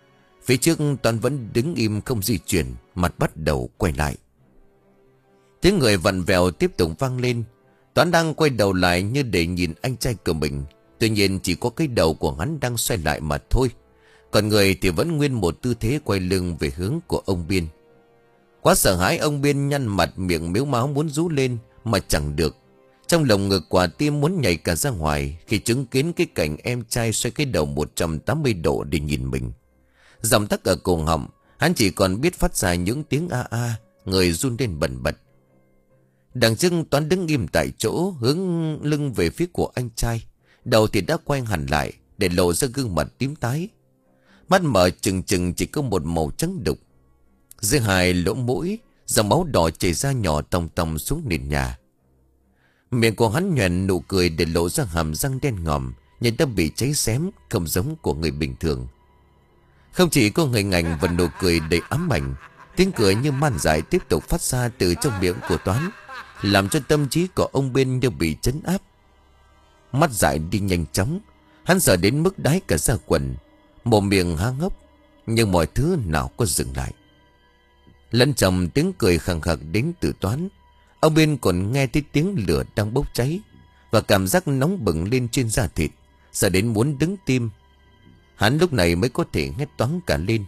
Speaker 1: Phía trước Toán vẫn đứng im không di chuyển, mặt bắt đầu quay lại. Tiếng người vặn vẹo tiếp tục vang lên. Toán đang quay đầu lại như để nhìn anh trai của mình. Tuy nhiên chỉ có cái đầu của hắn đang xoay lại mà thôi. Còn người thì vẫn nguyên một tư thế quay lưng về hướng của ông Biên. Quá sợ hãi, ông Biên nhăn mặt, miệng mếu máo muốn rú lên mà chẳng được. Trong lồng ngực quả tim muốn nhảy cả ra ngoài khi chứng kiến cái cảnh em trai xoay cái đầu một trăm tám mươi độ để nhìn mình. Giọng tắc ở cổ họng, hắn chỉ còn biết phát ra những tiếng a a, người run lên bần bật. Đằng trước Toán đứng im tại chỗ, hướng lưng về phía của anh trai. Đầu thì đã quay hẳn lại để lộ ra gương mặt tím tái. Mắt mở trừng trừng chỉ có một màu trắng đục. Dưới hai lỗ mũi, dòng máu đỏ chảy ra nhỏ tòng tòng xuống nền nhà. Miệng của hắn nhoẻn nụ cười để lộ ra hàm răng đen ngòm, nhưng đã bị cháy xém, không giống của người bình thường. Không chỉ có hình ảnh và nụ cười đầy ám ảnh, tiếng cười như man dại tiếp tục phát ra từ trong miệng của Toán, làm cho tâm trí của ông Biên như bị trấn áp. Mắt dại đi nhanh chóng, hắn sợ đến mức đái cả da quần, mồm miệng há ngốc, nhưng mọi thứ nào có dừng lại. Lẫn trong tiếng cười khàn khặc đến từ Toán, ông Biên còn nghe thấy tiếng lửa đang bốc cháy và cảm giác nóng bừng lên trên da thịt, sợ đến muốn đứng tim. Hắn lúc này mới có thể hét toáng cả lên.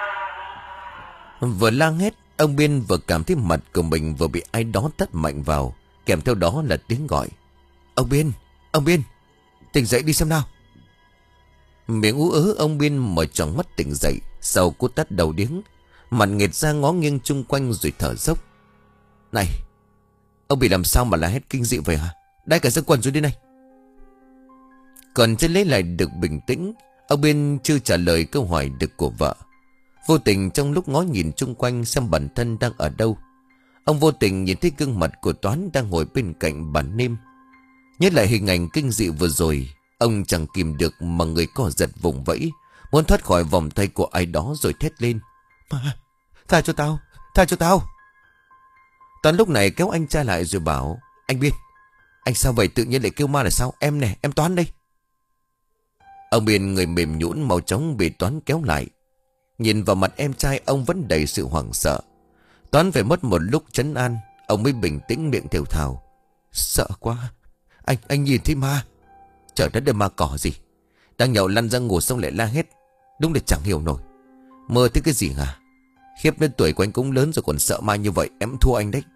Speaker 1: Vừa la hét, ông Biên vừa cảm thấy mặt của mình vừa bị ai đó tát mạnh vào, kèm theo đó là tiếng gọi: "Ông Biên, ông Biên, tỉnh dậy đi xem nào." Miệng ú ớ ông Biên mở tròn mắt tỉnh dậy sau cú tát đầu điếng, mặt nghệt ra ngó nghiêng chung quanh rồi thở dốc. "Này, ông bị làm sao mà la hét kinh dị vậy hả? Đai cả da quần rồi đi này." Còn chưa lấy lại được bình tĩnh, ông Biên chưa trả lời câu hỏi được của vợ. Vô tình trong lúc ngó nhìn chung quanh xem bản thân đang ở đâu, ông vô tình nhìn thấy gương mặt của Toán đang ngồi bên cạnh bàn nêm. Nhớ lại hình ảnh kinh dị vừa rồi, ông chẳng kìm được mà người co giật vùng vẫy, muốn thoát khỏi vòng tay của ai đó rồi thét lên: "Ma, tha cho tao, tha cho tao." Toán lúc này kéo anh trai lại rồi bảo: "Anh Biên, anh sao vậy, tự nhiên lại kêu ma là sao? Em nè, em Toán đây." Ông Biên người mềm nhũn mau chóng bị Toán kéo lại. Nhìn vào mặt em trai, ông vẫn đầy sự hoảng sợ. Toán phải mất một lúc trấn an, ông mới bình tĩnh miệng thều thào: "Sợ quá, anh anh nhìn thấy ma." "Trời đất ơi, ma cỏ gì? Đang nhậu lăn ra ngủ xong lại la hét, đúng là chẳng hiểu nổi. Mơ thấy cái gì hả? Khiếp, đến tuổi của anh cũng lớn rồi còn sợ ma như vậy, em thua anh đấy."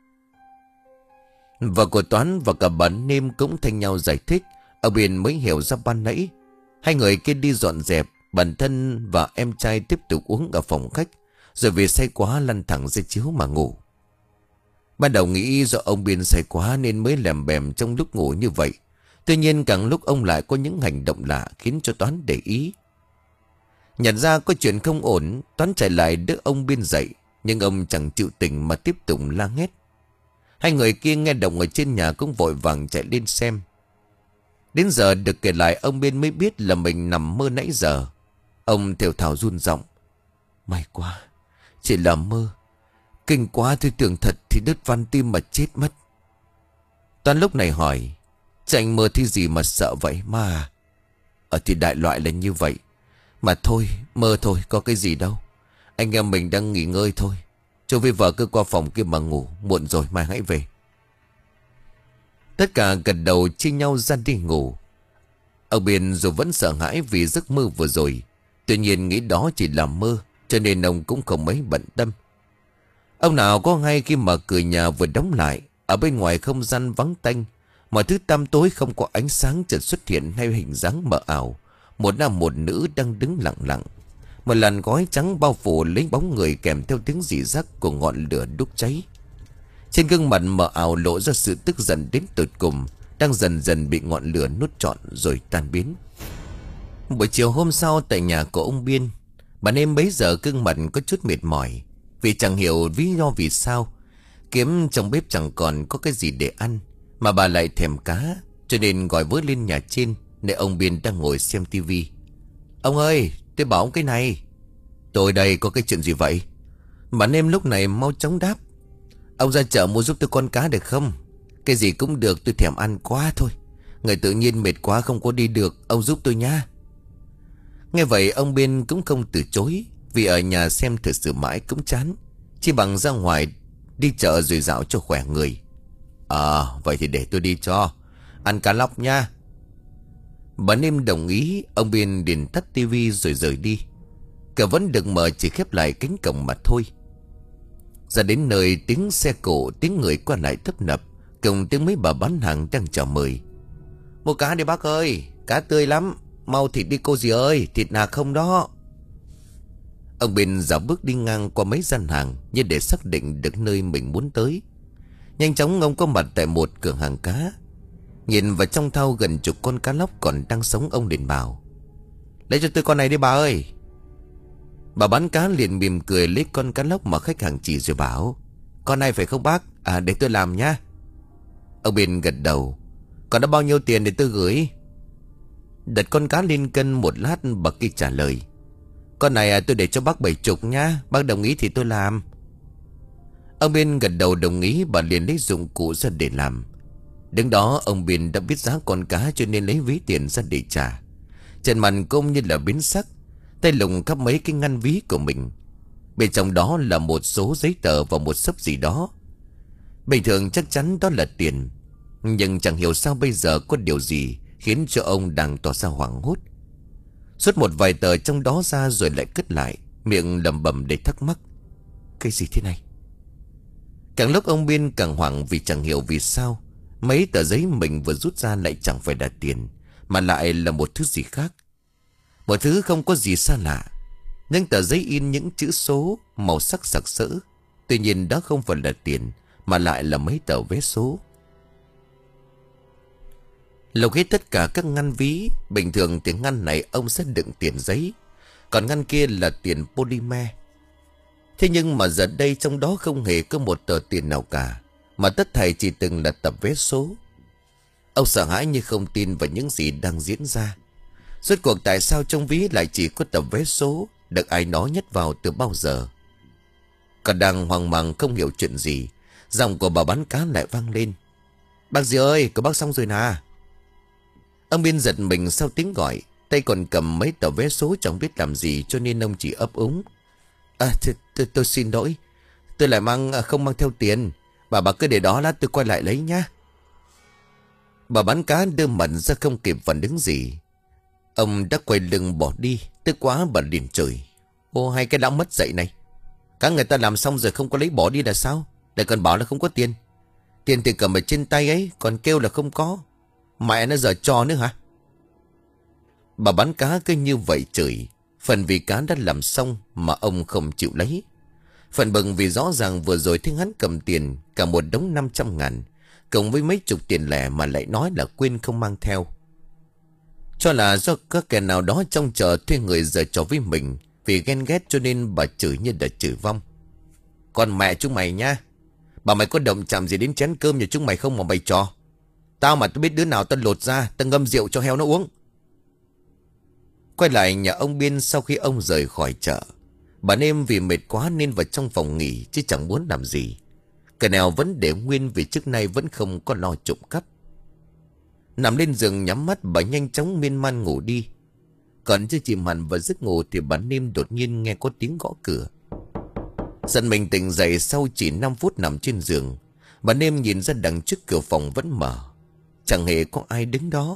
Speaker 1: Vợ của Toán và cả bà Nêm cũng thay nhau giải thích. Ông Biên mới hiểu ra ban nãy. Hai người kia đi dọn dẹp, bản thân và em trai tiếp tục uống ở phòng khách, rồi vì say quá lăn thẳng ra chiếu mà ngủ. Ban đầu nghĩ do ông Biên say quá nên mới lèm bèm trong lúc ngủ như vậy. Tuy nhiên càng lúc ông lại có những hành động lạ khiến cho Toán để ý. Nhận ra có chuyện không ổn, Toán chạy lại đỡ ông Biên dậy, nhưng ông chẳng chịu tỉnh mà tiếp tục la hét. Hai người kia nghe động ở trên nhà cũng vội vàng chạy lên xem. Đến giờ được kể lại, ông Biên mới biết là mình nằm mơ nãy giờ. Ông thều thào run giọng: "May quá, chỉ là mơ. Kinh quá, tôi tưởng thật thì đứt van tim mà chết mất." Toán lúc này hỏi: "Chứ anh mơ thấy gì mà sợ vậy mà?" "Ở thì đại loại là như vậy. Mà thôi, mơ thôi, có cái gì đâu. Anh em mình đang nghỉ ngơi thôi. Chú với vợ cứ qua phòng kia mà ngủ, muộn rồi mai hãy về." Tất cả gật đầu chia nhau ra đi ngủ. Ông Biên dù vẫn sợ hãi vì giấc mơ vừa rồi, tuy nhiên nghĩ đó chỉ là mơ, cho nên ông cũng không mấy bận tâm. Ông nào có hay khi mà cửa nhà vừa đóng lại, ở bên ngoài không gian vắng tanh, mọi thứ tăm tối không có ánh sáng chợt xuất hiện hai hình dáng mờ ảo, một nam một nữ đang đứng lặng lặng. Một làn khói trắng bao phủ lấy bóng người kèm theo tiếng rỉ rắc của ngọn lửa đốt cháy. Trên gương mặt mờ ảo lộ ra sự tức giận đến tột cùng, đang dần dần bị ngọn lửa nuốt trọn rồi tan biến. Buổi chiều hôm sau tại nhà của ông Biên, bà Nêm bấy giờ gương mặt có chút mệt mỏi, vì chẳng hiểu lý do vì sao kiếm trong bếp chẳng còn có cái gì để ăn, mà bà lại thèm cá, cho nên gọi vớ lên nhà trên nơi ông Biên đang ngồi xem tivi. "Ông ơi, tôi bảo ông cái này." "Tôi đây, có cái chuyện gì vậy?" Bà Nêm lúc này mau chóng đáp: "Ông ra chợ mua giúp tôi con cá được không? Cái gì cũng được, tôi thèm ăn quá thôi. Người tự nhiên mệt quá không có đi được, ông giúp tôi nha." Nghe vậy ông Biên cũng không từ chối, vì ở nhà xem thời sự mãi cũng chán, chỉ bằng ra ngoài đi chợ rồi dạo cho khỏe người. Ờ vậy thì để tôi đi cho. Ăn cá lóc nha. Bà Nêm đồng ý. Ông Biên liền tắt tivi rồi rời đi. Cửa vẫn được mở, chỉ khép lại cánh cổng mà thôi. Ra đến nơi, tiếng xe cộ, tiếng người qua lại tấp nập, cùng tiếng mấy bà bán hàng đang chào mời. Mua cá đi bác ơi, cá tươi lắm, mau thịt đi cô dì ơi, thịt nạc không đó. Ông Biên dạo bước đi ngang qua mấy gian hàng như để xác định được nơi mình muốn tới. Nhanh chóng ông có mặt tại một cửa hàng cá. Nhìn vào trong thau gần chục con cá lóc còn đang sống, ông liền bảo: lấy cho tôi con này đi bà ơi. Bà bán cá liền mỉm cười lấy con cá lóc mà khách hàng chỉ rồi bảo: con này phải không bác? À để tôi làm nhá. Ông Biên gật đầu: còn đã bao nhiêu tiền để tôi gửi? Đặt con cá lên cân một lát, bà kia trả lời: con này à, tôi để cho bác bảy chục nhá. Bác đồng ý thì tôi làm. Ông Biên gật đầu đồng ý. Bà liền lấy dụng cụ ra để làm. Đứng đó ông Biên đã biết giá con cá, cho nên lấy ví tiền ra để trả. Trên mặt công như là biến sắc, tay lùng khắp mấy cái ngăn ví của mình. Bên trong đó là một số giấy tờ và một xấp gì đó. Bình thường chắc chắn đó là tiền, nhưng chẳng hiểu sao bây giờ có điều gì khiến cho ông đang tỏ ra hoảng hốt. Xuất một vài tờ trong đó ra rồi lại cất lại, miệng lẩm bẩm để thắc mắc: cái gì thế này? Càng lúc ông Biên càng hoảng, vì chẳng hiểu vì sao mấy tờ giấy mình vừa rút ra lại chẳng phải là tiền, mà lại là một thứ gì khác. Một thứ không có gì xa lạ. Nhưng tờ giấy in những chữ số màu sắc sặc sỡ. Tuy nhiên đó không phải là tiền, mà lại là mấy tờ vé số. Lục hết tất cả các ngăn ví. Bình thường thì ngăn này ông sẽ đựng tiền giấy, còn ngăn kia là tiền polymer. Thế nhưng mà giờ đây trong đó không hề có một tờ tiền nào cả, mà tất thảy chỉ từng là tập vé số. Ông sợ hãi như không tin vào những gì đang diễn ra. Rốt cuộc tại sao trong ví lại chỉ có tập vé số được ai nói nhét vào từ bao giờ? Còn đang hoang mang không hiểu chuyện gì, giọng của bà bán cá lại vang lên: bác dì ơi, của bác xong rồi nè. Ông Biên giật mình sau tiếng gọi, tay còn cầm mấy tờ vé số chẳng biết làm gì, cho nên ông chỉ ấp úng: À th th tôi xin lỗi, tôi lại mang không mang theo tiền. Bà bà cứ để đó, lát tôi quay lại lấy nhá. Bà bán cá đưa mặt ra không kịp phản ứng gì. Ông đã quay lưng bỏ đi. Tức quá bà liền chửi: ô hay cái lão mất dạy này, cá người ta làm xong rồi không có lấy bỏ đi là sao? Lại còn bảo là không có tiền. Tiền thì cầm ở trên tay ấy, còn kêu là không có. Mẹ nó giờ cho nữa hả? Bà bán cá cứ như vậy chửi. Phần vì cá đã làm xong mà ông không chịu lấy. Phần bừng vì rõ ràng vừa rồi thấy hắn cầm tiền cả một đống năm trăm ngàn, cộng với mấy chục tiền lẻ mà lại nói là quên không mang theo. Cho là do các kẻ nào đó trong chợ thuê người giở trò với mình, vì ghen ghét cho nên bà chửi như đã chửi vong: còn mẹ chúng mày nha, bà mày có động chạm gì đến chén cơm nhà chúng mày không mà mày trò? Tao mà tôi biết đứa nào tao lột ra, tao ngâm rượu cho heo nó uống. Quay lại nhà ông Biên sau khi ông rời khỏi chợ, bà Nêm vì mệt quá nên vào trong phòng nghỉ chứ chẳng muốn làm gì. Cái nào vẫn để nguyên vì trước nay vẫn không có lo trộm cắp. Nằm lên giường nhắm mắt, bà nhanh chóng miên man ngủ đi. Còn chưa chìm hẳn vào giấc ngủ thì bà Nêm đột nhiên nghe có tiếng gõ cửa. Giật mình tỉnh dậy sau chỉ năm phút nằm trên giường, bà Nêm nhìn ra đằng trước cửa phòng vẫn mở, chẳng hề có ai đứng đó.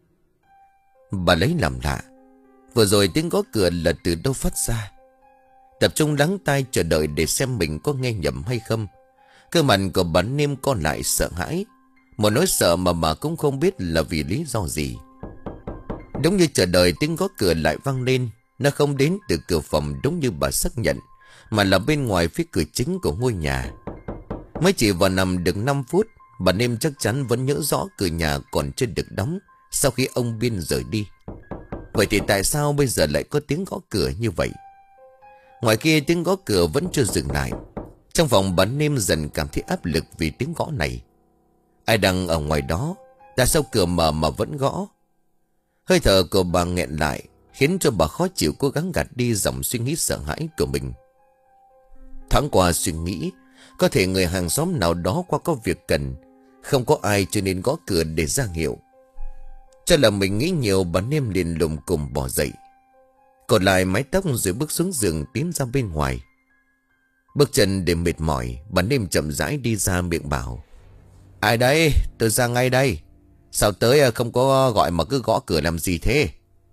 Speaker 1: Bà lấy làm lạ, vừa rồi tiếng gõ cửa là từ đâu phát ra. Tập trung lắng tai chờ đợi để xem mình có nghe nhầm hay không. Cơ mặt của bà Nêm co lại sợ hãi, một nỗi sợ mà bà cũng không biết là vì lý do gì. Đúng như chờ đợi, tiếng gõ cửa lại vang lên. Nó không đến từ cửa phòng đúng như bà xác nhận, mà là bên ngoài phía cửa chính của ngôi nhà. Mới chỉ vào nằm được năm phút, bà Nêm chắc chắn vẫn nhớ rõ cửa nhà còn chưa được đóng sau khi ông Biên rời đi. Vậy thì tại sao bây giờ lại có tiếng gõ cửa như vậy? Ngoài kia tiếng gõ cửa vẫn chưa dừng lại. Trong phòng bà Nêm dần cảm thấy áp lực vì tiếng gõ này. Ai đang ở ngoài đó? Tại sao cửa mở mà vẫn gõ? Hơi thở của bà nghẹn lại, khiến cho bà khó chịu cố gắng gạt đi dòng suy nghĩ sợ hãi của mình. Thoáng qua suy nghĩ, có thể người hàng xóm nào đó qua có việc cần, không có ai cho nên gõ cửa để ra hiệu. Cho là mình nghĩ nhiều, bà Nêm liền lùm cùm bỏ dậy. cột lại mái tóc rồi bước xuống giường tiến ra bên ngoài. Bước chân để mệt mỏi, bà Nêm chậm rãi đi ra miệng bảo: Ai đây? Tôi ra ngay đây. Sao tới không có gọi mà cứ gõ cửa làm gì thế?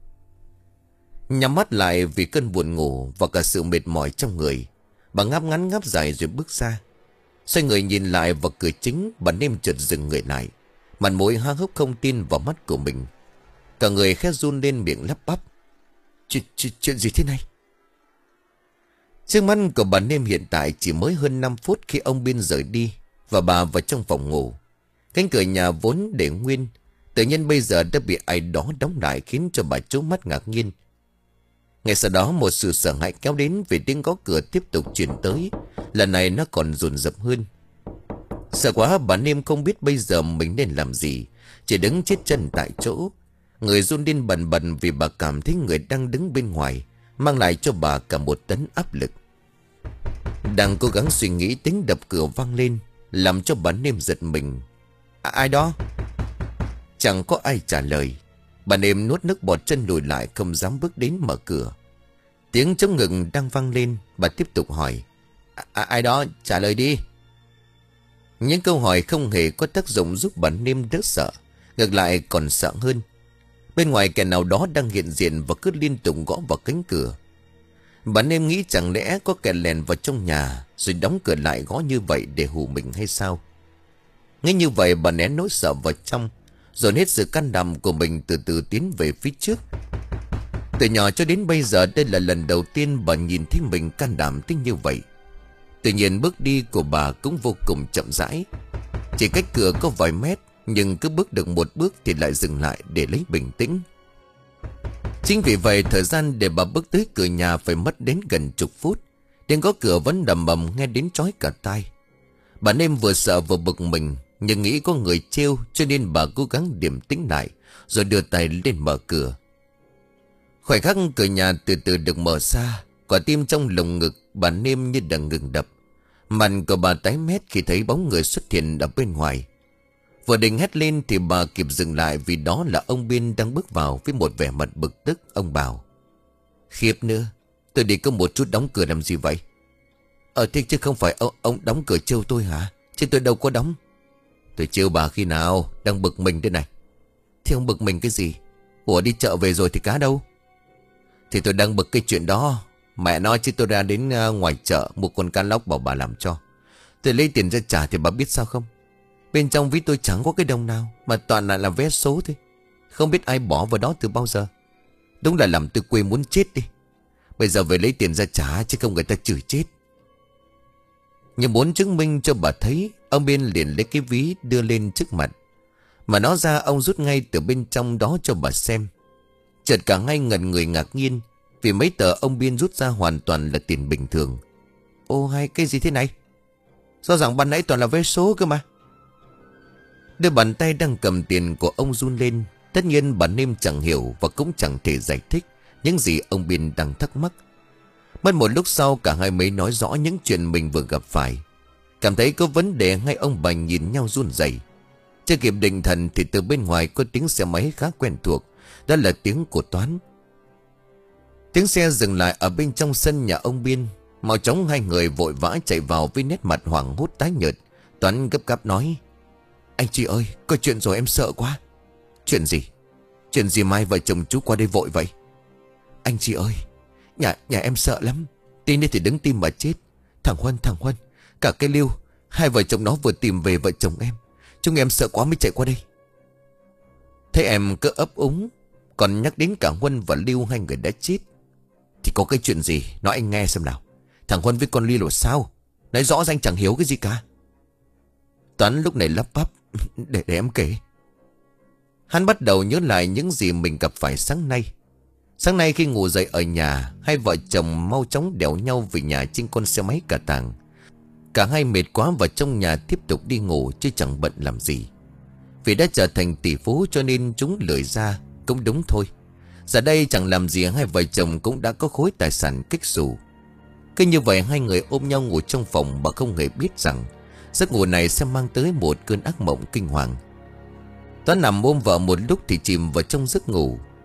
Speaker 1: Nhắm mắt lại vì cơn buồn ngủ và cả sự mệt mỏi trong người, bà ngáp ngắn ngáp dài rồi bước ra. Xoay người nhìn lại vào cửa chính, bà Nêm chợt dừng người lại, mặt mũi há hốc không tin vào mắt của mình. Cả người khẽ run lên miệng lắp bắp: Chuyện, chuyện, chuyện gì thế này? Trước mắt của bà Nêm hiện tại chỉ mới hơn năm phút khi ông Biên rời đi và bà vào trong phòng ngủ. Cánh cửa nhà vốn để nguyên, tự nhiên bây giờ đã bị ai đó đóng lại, khiến cho bà trố mắt ngạc nhiên. Ngay sau đó một sự sợ hãi kéo đến vì tiếng gõ cửa tiếp tục truyền tới. Lần này nó còn dồn dập hơn. Sợ quá, bà Nêm không biết bây giờ mình nên làm gì, chỉ đứng chết chân tại chỗ. Người run lên bần bần vì bà cảm thấy người đang đứng bên ngoài mang lại cho bà cả một tấn áp lực. Đang cố gắng suy nghĩ, tiếng đập cửa vang lên làm cho bà Nêm giật mình. À, ai đó? Chẳng có ai trả lời. Bà Nêm nuốt nước bọt, chân lùi lại không dám bước đến mở cửa. Tiếng trống ngừng đang vang lên, bà tiếp tục hỏi: à, ai đó? Trả lời đi. Những câu hỏi không hề có tác dụng giúp bà Nêm đỡ sợ, ngược lại còn sợ hơn. Bên ngoài kẻ nào đó đang hiện diện và cứ liên tục gõ vào cánh cửa. Bà Nêm nghĩ chẳng lẽ có kẻ lèn vào trong nhà rồi đóng cửa lại gõ như vậy để hù mình hay sao? Ngay như vậy bà nén nỗi sợ vào trong, dồn hết sự can đảm của mình từ từ tiến về phía trước. Từ nhỏ cho đến bây giờ đây là lần đầu tiên bà nhìn thấy mình can đảm tới như vậy. Tuy nhiên bước đi của bà cũng vô cùng chậm rãi, chỉ cách cửa có vài mét, nhưng cứ bước được một bước thì lại dừng lại để lấy bình tĩnh. Chính vì vậy thời gian để bà bước tới cửa nhà phải mất đến gần chục phút. Tiếng gõ cửa vẫn đầm bầm nghe đến chói cả tai. Bà Nêm vừa sợ vừa bực mình, nhưng nghĩ có người trêu cho nên bà cố gắng điềm tĩnh lại, rồi đưa tay lên mở cửa. Khoảnh khắc cửa nhà từ từ được mở ra, quả tim trong lồng ngực bà Nêm như đang ngừng đập. Mặt của bà tái mét khi thấy bóng người xuất hiện ở bên ngoài. Vừa định hét lên thì bà kịp dừng lại, vì đó là ông Biên đang bước vào với một vẻ mặt bực tức. Ông bảo: Khiếp nữa, tôi đi có một chút đóng cửa làm gì vậy? Ờ thế chứ không phải ông, ông đóng cửa trêu tôi hả? Chứ tôi đâu có đóng. Tôi trêu bà khi nào? Đang bực mình thế này. Thì ông bực mình cái gì? Ủa đi chợ về rồi thì cá đâu? Thì tôi đang bực cái chuyện đó. Mẹ nói chứ tôi ra đến ngoài chợ mua con cá lóc bảo bà làm cho. Tôi lấy tiền ra trả thì bà biết sao không? Bên trong ví tôi chẳng có cái đồng nào, mà toàn lại là vé số thôi. Không biết ai bỏ vào đó từ bao giờ. Đúng là làm tôi quê muốn chết đi. Bây giờ về lấy tiền ra trả, chứ không người ta chửi chết. Nhưng muốn chứng minh cho bà thấy, ông Biên liền lấy cái ví đưa lên trước mặt. Mà nó ra ông rút ngay từ bên trong đó cho bà xem. Chợt cả hai ngẩn người ngạc nhiên, vì mấy tờ ông Biên rút ra hoàn toàn là tiền bình thường. Ô hay cái gì thế này? Rõ ràng ban nãy toàn là vé số cơ mà. Đôi bàn tay đang cầm tiền của ông run lên. Tất nhiên bà Nêm chẳng hiểu và cũng chẳng thể giải thích những gì ông Biên đang thắc mắc. Mất một lúc sau cả hai mới nói rõ những chuyện mình vừa gặp phải. Cảm thấy có vấn đề, ngay ông bà nhìn nhau run rẩy. Chưa kịp định thần thì từ bên ngoài có tiếng xe máy khá quen thuộc. Đó là tiếng của Toán. Tiếng xe dừng lại ở bên trong sân nhà ông Biên. Mau chóng hai người vội vã chạy vào với nét mặt hoảng hốt tái nhợt. Toán gấp gáp nói: Anh chị ơi, có chuyện rồi, em sợ quá. Chuyện gì? Chuyện gì mai vợ chồng chú qua đây vội vậy? Anh chị ơi, Nhà nhà em sợ lắm. Tin đi thì đứng tim mà chết. Thằng Huân, thằng Huân, cả cái Lưu, hai vợ chồng nó vừa tìm về vợ chồng em. Chúng em sợ quá mới chạy qua đây. Thế em cứ ấp úng, còn nhắc đến cả Huân và Lưu, hai người đã chết. Thì có cái chuyện gì, nói anh nghe xem nào. Thằng Huân với con Lưu là sao? Nói rõ ràng chẳng hiểu cái gì cả. Toán lúc này lắp bắp: Để, để em kể. Hắn bắt đầu nhớ lại những gì mình gặp phải sáng nay. Sáng nay khi ngủ dậy ở nhà, hai vợ chồng mau chóng đèo nhau về nhà trên con xe máy cà tàng. Cả hai mệt quá vào trong nhà tiếp tục đi ngủ, chứ chẳng bận làm gì. Vì đã trở thành tỷ phú cho nên chúng lười ra, cũng đúng thôi. Giờ đây chẳng làm gì hai vợ chồng cũng đã có khối tài sản kích xù. Cứ như vậy hai người ôm nhau ngủ trong phòng mà không hề biết rằng giấc ngủ này sẽ mang tới một cơn ác mộng kinh hoàng. Toán nằm ôm vợ một lúc thì chìm vào trong giấc ngủ.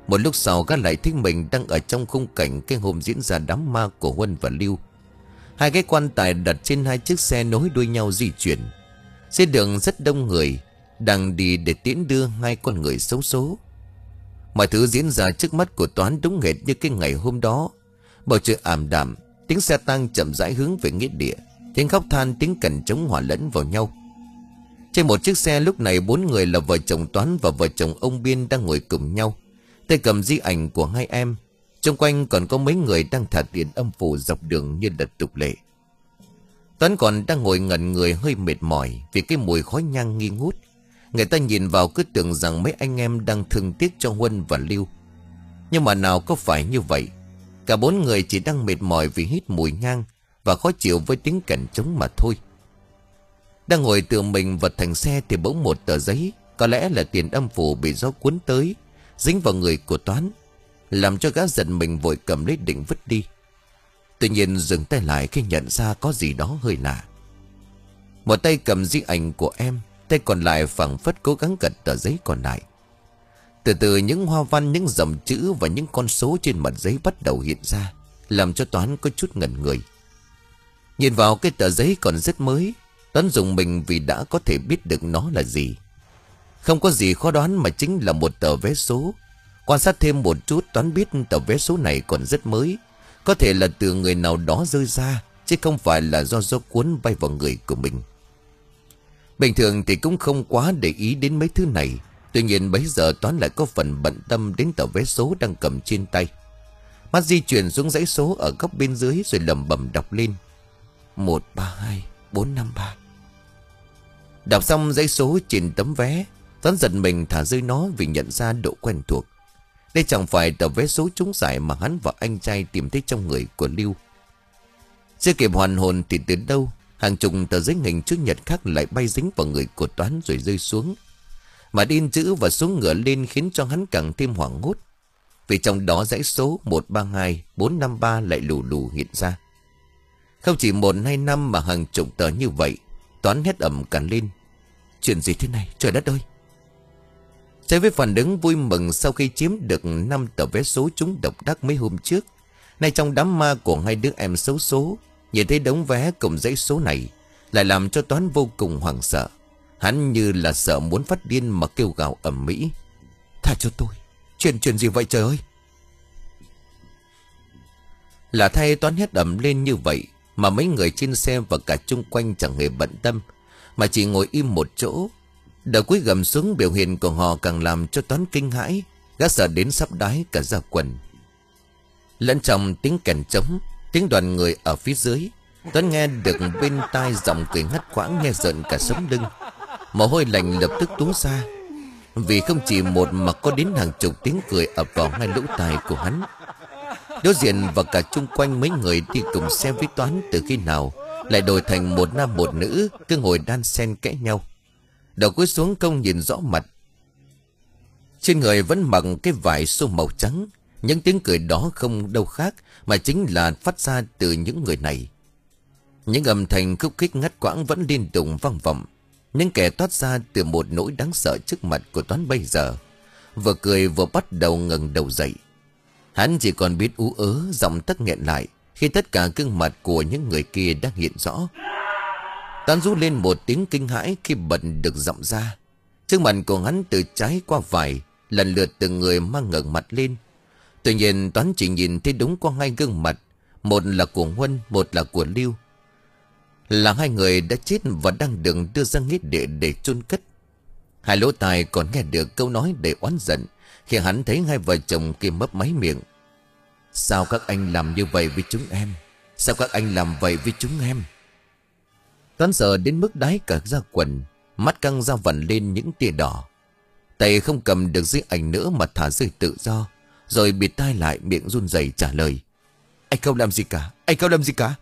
Speaker 1: Một lúc sau gã lại thấy mình đang ở trong khung cảnh cái hôm diễn ra đám ma của Huân và Lưu. Hai cái quan tài đặt trên hai chiếc xe nối đuôi nhau di chuyển. Trên đường rất đông người đang đi để tiễn đưa hai con người xấu số. Mọi thứ diễn ra trước mắt của Toán đúng hệt như cái ngày hôm đó. Bầu trời ảm đạm, tiếng xe tang chậm rãi hướng về nghĩa địa, tiếng khóc than, tiếng cành trống hòa lẫn vào nhau. Trên một chiếc xe lúc này bốn người là vợ chồng Toán và vợ chồng ông Biên đang ngồi cùng nhau, tay cầm di ảnh của hai em. Xung quanh còn có mấy người đang thả tiền âm phủ dọc đường như là tục lệ. Toán còn đang ngồi ngẩn người hơi mệt mỏi vì cái mùi khói nhang nghi ngút. Người ta nhìn vào cứ tưởng rằng mấy anh em đang thương tiếc cho Huân và Lưu. Nhưng mà nào có phải như vậy. Cả bốn người chỉ đang mệt mỏi vì hít mùi nhang và khó chịu với tiếng cành trống mà thôi. Đang ngồi tựa mình vật thành xe thì bỗng một tờ giấy, có lẽ là tiền âm phủ, bị gió cuốn tới, dính vào người của Toán, làm cho gã giận mình vội cầm lấy định vứt đi. Tuy nhiên dừng tay lại khi nhận ra có gì đó hơi lạ. Một tay cầm di ảnh của em, tay còn lại phảng phất cố gắng gật tờ giấy còn lại. Từ từ những hoa văn, những dòng chữ và những con số trên mặt giấy bắt đầu hiện ra, làm cho Toán có chút ngẩn người. Nhìn vào cái tờ giấy còn rất mới, Toán dùng mình vì đã có thể biết được nó là gì. Không có gì khó đoán mà chính là một tờ vé số. Quan sát thêm một chút, Toán biết tờ vé số này còn rất mới, có thể là từ người nào đó rơi ra, chứ không phải là do gió cuốn bay vào người của mình. Bình thường thì cũng không quá để ý đến mấy thứ này. Tuy nhiên bấy giờ Toán lại có phần bận tâm đến tờ vé số đang cầm trên tay. Mắt di chuyển xuống dãy số ở góc bên dưới rồi lẩm bẩm đọc lên: một ba hai bốn năm ba. Đọc xong dãy số trên tấm vé, Toán giật mình thả rơi nó vì nhận ra độ quen thuộc. Đây chẳng phải tờ vé số trúng giải mà hắn và anh trai tìm thấy trong người của Lưu. Chưa kịp hoàn hồn thì từ đâu hàng chục tờ giấy hình chữ nhật khác lại bay dính vào người của Toán rồi rơi xuống. Mà in chữ và số ngựa lên khiến cho hắn càng thêm hoảng hốt. Vì trong đó dãy số một ba hai bốn năm ba lại lù lù hiện ra. Không chỉ một hai năm mà hàng chục tờ như vậy. Toán hét ầm cả lên: chuyện gì thế này, trời đất ơi! Trái với phản ứng vui mừng sau khi chiếm được năm tờ vé số trúng độc đắc mấy hôm trước, nay trong đám ma của hai đứa em xấu số, nhìn thấy đống vé cùng dãy số này lại làm cho Toán vô cùng hoảng sợ. Hắn như là sợ muốn phát điên mà kêu gào ầm ĩ: tha cho tôi! Chuyện chuyện gì vậy trời ơi! Là thay Toán hét ầm lên như vậy mà mấy người trên xe và cả chung quanh chẳng hề bận tâm, mà chỉ ngồi im một chỗ. Đầu cúi gầm xuống, biểu hiện của họ càng làm cho Toán kinh hãi. Gã sợ đến sắp đái cả da quần. Lẫn trong tiếng kèn trống, tiếng đoàn người ở phía dưới, Toán nghe được bên tai giọng cười ngắt quãng nghe rợn cả sống lưng. Mồ hôi lạnh lập tức túa ra, vì không chỉ một mà có đến hàng chục tiếng cười ập vào hai lỗ tai của hắn. Đối diện và cả chung quanh mấy người đi cùng xe với Toán từ khi nào lại đổi thành một nam một nữ, cứ ngồi đan xen kẽ nhau. Đầu cúi xuống không nhìn rõ mặt. Trên người vẫn mặc cái vải xô màu trắng. Những tiếng cười đó không đâu khác mà chính là phát ra từ những người này. Những âm thanh khúc khích ngắt quãng vẫn liên tục vang vọng. Những kẻ toát ra từ một nỗi đáng sợ trước mặt của Toán bây giờ, vừa cười vừa bắt đầu ngẩng đầu dậy. Hắn chỉ còn biết ú ớ, giọng tắc nghẹn lại khi tất cả gương mặt của những người kia đã hiện rõ. Toán rú lên một tiếng kinh hãi khi bật được giọng ra. Trước mặt của hắn từ trái qua phải, lần lượt từng người mang ngẩng mặt lên. Tuy nhiên Toán chỉ nhìn thấy đúng có hai gương mặt, một là của Huân, một là của Lưu. Là hai người đã chết và đang được đưa ra nghĩa địa để chôn cất. Hai lỗ tai còn nghe được câu nói đầy oán giận khi hắn thấy hai vợ chồng kia mấp máy miệng: sao các anh làm như vậy với chúng em? Sao các anh làm vậy với chúng em? Toán sợ đến mức đái cả da quần, mắt căng ra vằn lên những tia đỏ. Tay không cầm được di ảnh nữa mà thả rơi tự do, rồi bịt tai lại, miệng run rẩy trả lời: anh không làm gì cả, anh không làm gì cả.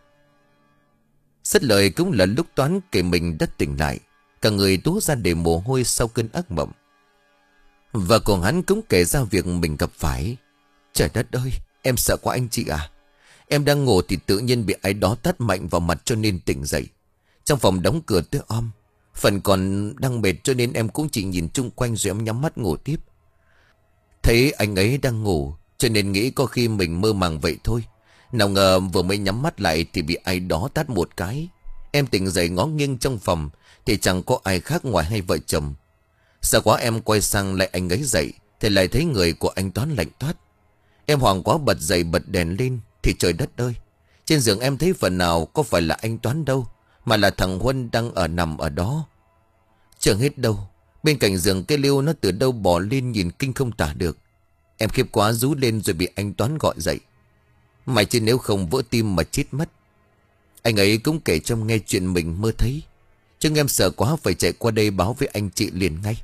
Speaker 1: Sất lời cũng là lúc Toán kể mình đã tỉnh lại, cả người túa ra để mồ hôi sau cơn ác mộng. Và còn hắn cũng kể ra việc mình gặp phải. Trời đất ơi, em sợ quá anh chị à. Em đang ngủ thì tự nhiên bị ai đó tát mạnh vào mặt cho nên tỉnh dậy. Trong phòng đóng cửa tối om, phần còn đang mệt cho nên em cũng chỉ nhìn chung quanh rồi em nhắm mắt ngủ tiếp. Thấy anh ấy đang ngủ, cho nên nghĩ có khi mình mơ màng vậy thôi. Nào ngờ vừa mới nhắm mắt lại thì bị ai đó tát một cái. Em tỉnh dậy ngó nghiêng trong phòng thì chẳng có ai khác ngoài hai vợ chồng. Sợ quá em quay sang lại anh ấy dậy thì lại thấy người của anh Toán lạnh toát. Em hoảng quá bật dậy bật đèn lên thì trời đất ơi, trên giường em thấy phần nào có phải là anh Toán đâu, mà là thằng Huân đang ở nằm ở đó. Chẳng hết đâu, bên cạnh giường cái Liêu nó từ đâu bò lên nhìn kinh không tả được. Em khiếp quá rú lên rồi bị anh Toán gọi dậy. Mày chứ nếu không vỡ tim mà chết mất. Anh ấy cũng kể cho em nghe chuyện mình mơ thấy, chứ em sợ quá phải chạy qua đây báo với anh chị liền ngay.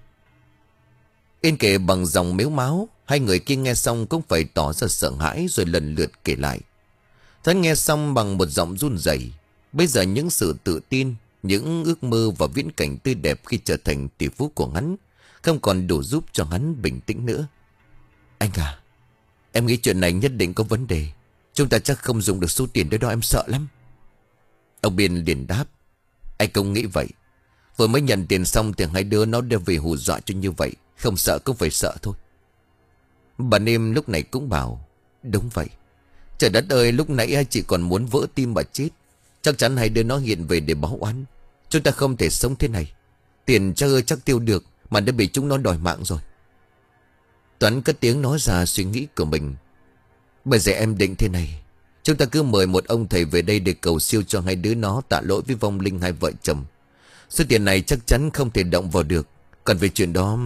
Speaker 1: Yên kể bằng giọng mếu máo. Hai người kia nghe xong cũng phải tỏ ra sợ hãi rồi lần lượt kể lại. Toán nghe xong bằng một giọng run rẩy. Bây giờ những sự tự tin, những ước mơ và viễn cảnh tươi đẹp khi trở thành tỷ phú của hắn không còn đủ giúp cho hắn bình tĩnh nữa. Anh à, em nghĩ chuyện này nhất định có vấn đề. Chúng ta chắc không dùng được số tiền đó đâu, em sợ lắm. Ông Biên liền đáp. Anh cũng nghĩ vậy. Vừa mới nhận tiền xong thì hai đứa nó đều về hù dọa cho như vậy. Không sợ cũng phải sợ thôi. Bà Niêm lúc này cũng bảo. Đúng vậy. Trời đất ơi, lúc nãy chị còn muốn vỡ tim mà chết. Chắc chắn hai đứa nó hiện về để báo oán. Chúng ta không thể sống thế này. Tiền chơi chắc tiêu được, mà đã bị chúng nó đòi mạng rồi. Toán cất tiếng nói ra suy nghĩ của mình. Bây giờ em định thế này. Chúng ta cứ mời một ông thầy về đây để cầu siêu cho hai đứa nó tạ lỗi với vong linh hai vợ chồng. Số tiền này chắc chắn không thể động vào được. Còn về chuyện đó...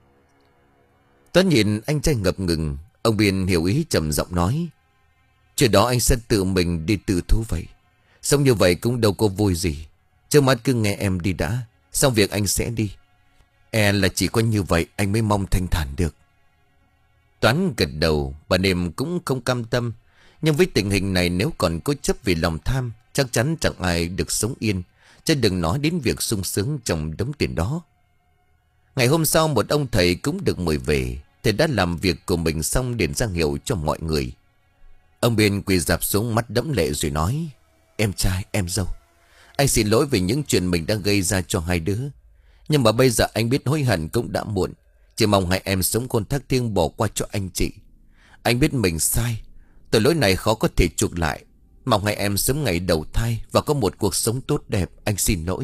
Speaker 1: Toán nhìn anh trai ngập ngừng. Ông Biên hiểu ý trầm giọng nói. Chuyện đó anh sẽ tự mình đi tự thú vậy. Sống như vậy cũng đâu có vui gì. Trước mắt cứ nghe em đi đã. Xong việc anh sẽ đi. E là chỉ có như vậy anh mới mong thanh thản được. Toán gật đầu. Bà Niềm cũng không cam tâm. Nhưng với tình hình này nếu còn cố chấp vì lòng tham, chắc chắn chẳng ai được sống yên. Chứ đừng nói đến việc sung sướng trong đống tiền đó. Ngày hôm sau một ông thầy cũng được mời về. Thầy đã làm việc của mình xong để ra hiệu cho mọi người. Ông Biên quỳ rạp xuống mắt đẫm lệ rồi nói. Em trai, em dâu, anh xin lỗi vì những chuyện mình đã gây ra cho hai đứa. Nhưng mà bây giờ anh biết hối hận cũng đã muộn. Chỉ mong hai em sống khôn thác thiêng bỏ qua cho anh chị. Anh biết mình sai. Tội lỗi này khó có thể chuộc lại. Mong hai em sớm ngày đầu thai và có một cuộc sống tốt đẹp. Anh xin lỗi.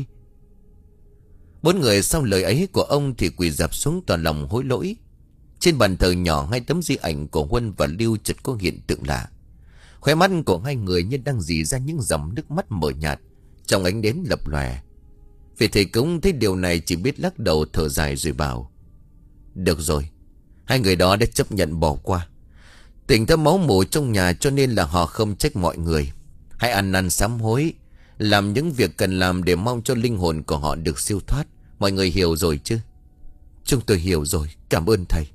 Speaker 1: Bốn người sau lời ấy của ông thì quỳ rạp xuống tỏ lòng hối lỗi. Trên bàn thờ nhỏ hai tấm di ảnh của Huân và Lưu chợt có hiện tượng lạ. Khóe mắt của hai người như đang rỉ ra những dòng nước mắt mờ nhạt trong ánh nến lập lòe. Vì thầy cúng thấy điều này chỉ biết lắc đầu thở dài rồi bảo. Được rồi, hai người đó đã chấp nhận bỏ qua. Tình thâm máu mủ trong nhà cho nên là họ không trách mọi người. Hãy ăn năn sám hối, làm những việc cần làm để mong cho linh hồn của họ được siêu thoát. Mọi người hiểu rồi chứ? Chúng tôi hiểu rồi, cảm ơn thầy.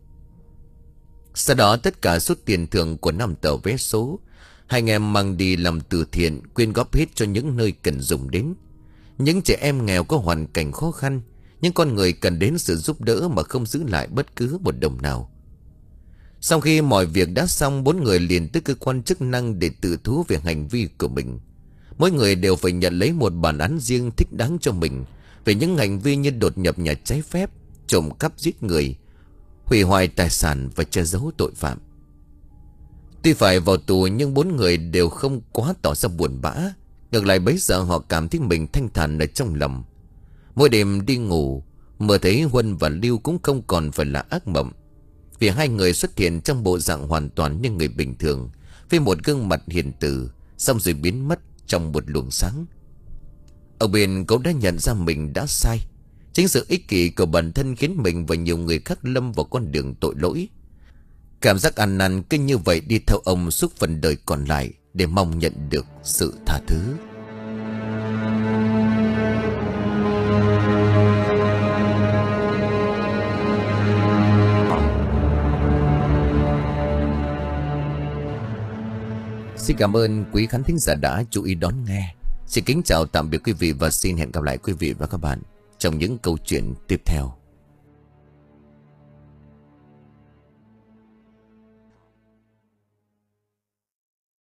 Speaker 1: Sau đó tất cả số tiền thưởng của năm tờ vé số hai anh em mang đi làm từ thiện, quyên góp hết cho những nơi cần dùng đến. Những trẻ em nghèo có hoàn cảnh khó khăn, những con người cần đến sự giúp đỡ mà không giữ lại bất cứ một đồng nào. Sau khi mọi việc đã xong, bốn người liền tới cơ quan chức năng để tự thú về hành vi của mình. Mỗi người đều phải nhận lấy một bản án riêng thích đáng cho mình về những hành vi như đột nhập nhà trái phép, trộm cắp giết người, hủy hoại tài sản và che giấu tội phạm. Tuy phải vào tù nhưng bốn người đều không quá tỏ ra buồn bã. Ngược lại bấy giờ họ cảm thấy mình thanh thản ở trong lòng. Mỗi đêm đi ngủ, mơ thấy Huân và Lưu cũng không còn phải là ác mộng. Vì hai người xuất hiện trong bộ dạng hoàn toàn như người bình thường, với một gương mặt hiền từ, xong rồi biến mất trong một luồng sáng. Ở bên cậu đã nhận ra mình đã sai. Chính sự ích kỷ của bản thân khiến mình và nhiều người khác lâm vào con đường tội lỗi. Cảm giác ăn năn cứ như vậy đi theo ông suốt phần đời còn lại để mong nhận được sự tha thứ. Xin cảm ơn quý khán thính giả đã chú ý đón nghe. Xin kính chào tạm biệt quý vị và xin hẹn gặp lại quý vị và các bạn trong những câu chuyện tiếp theo.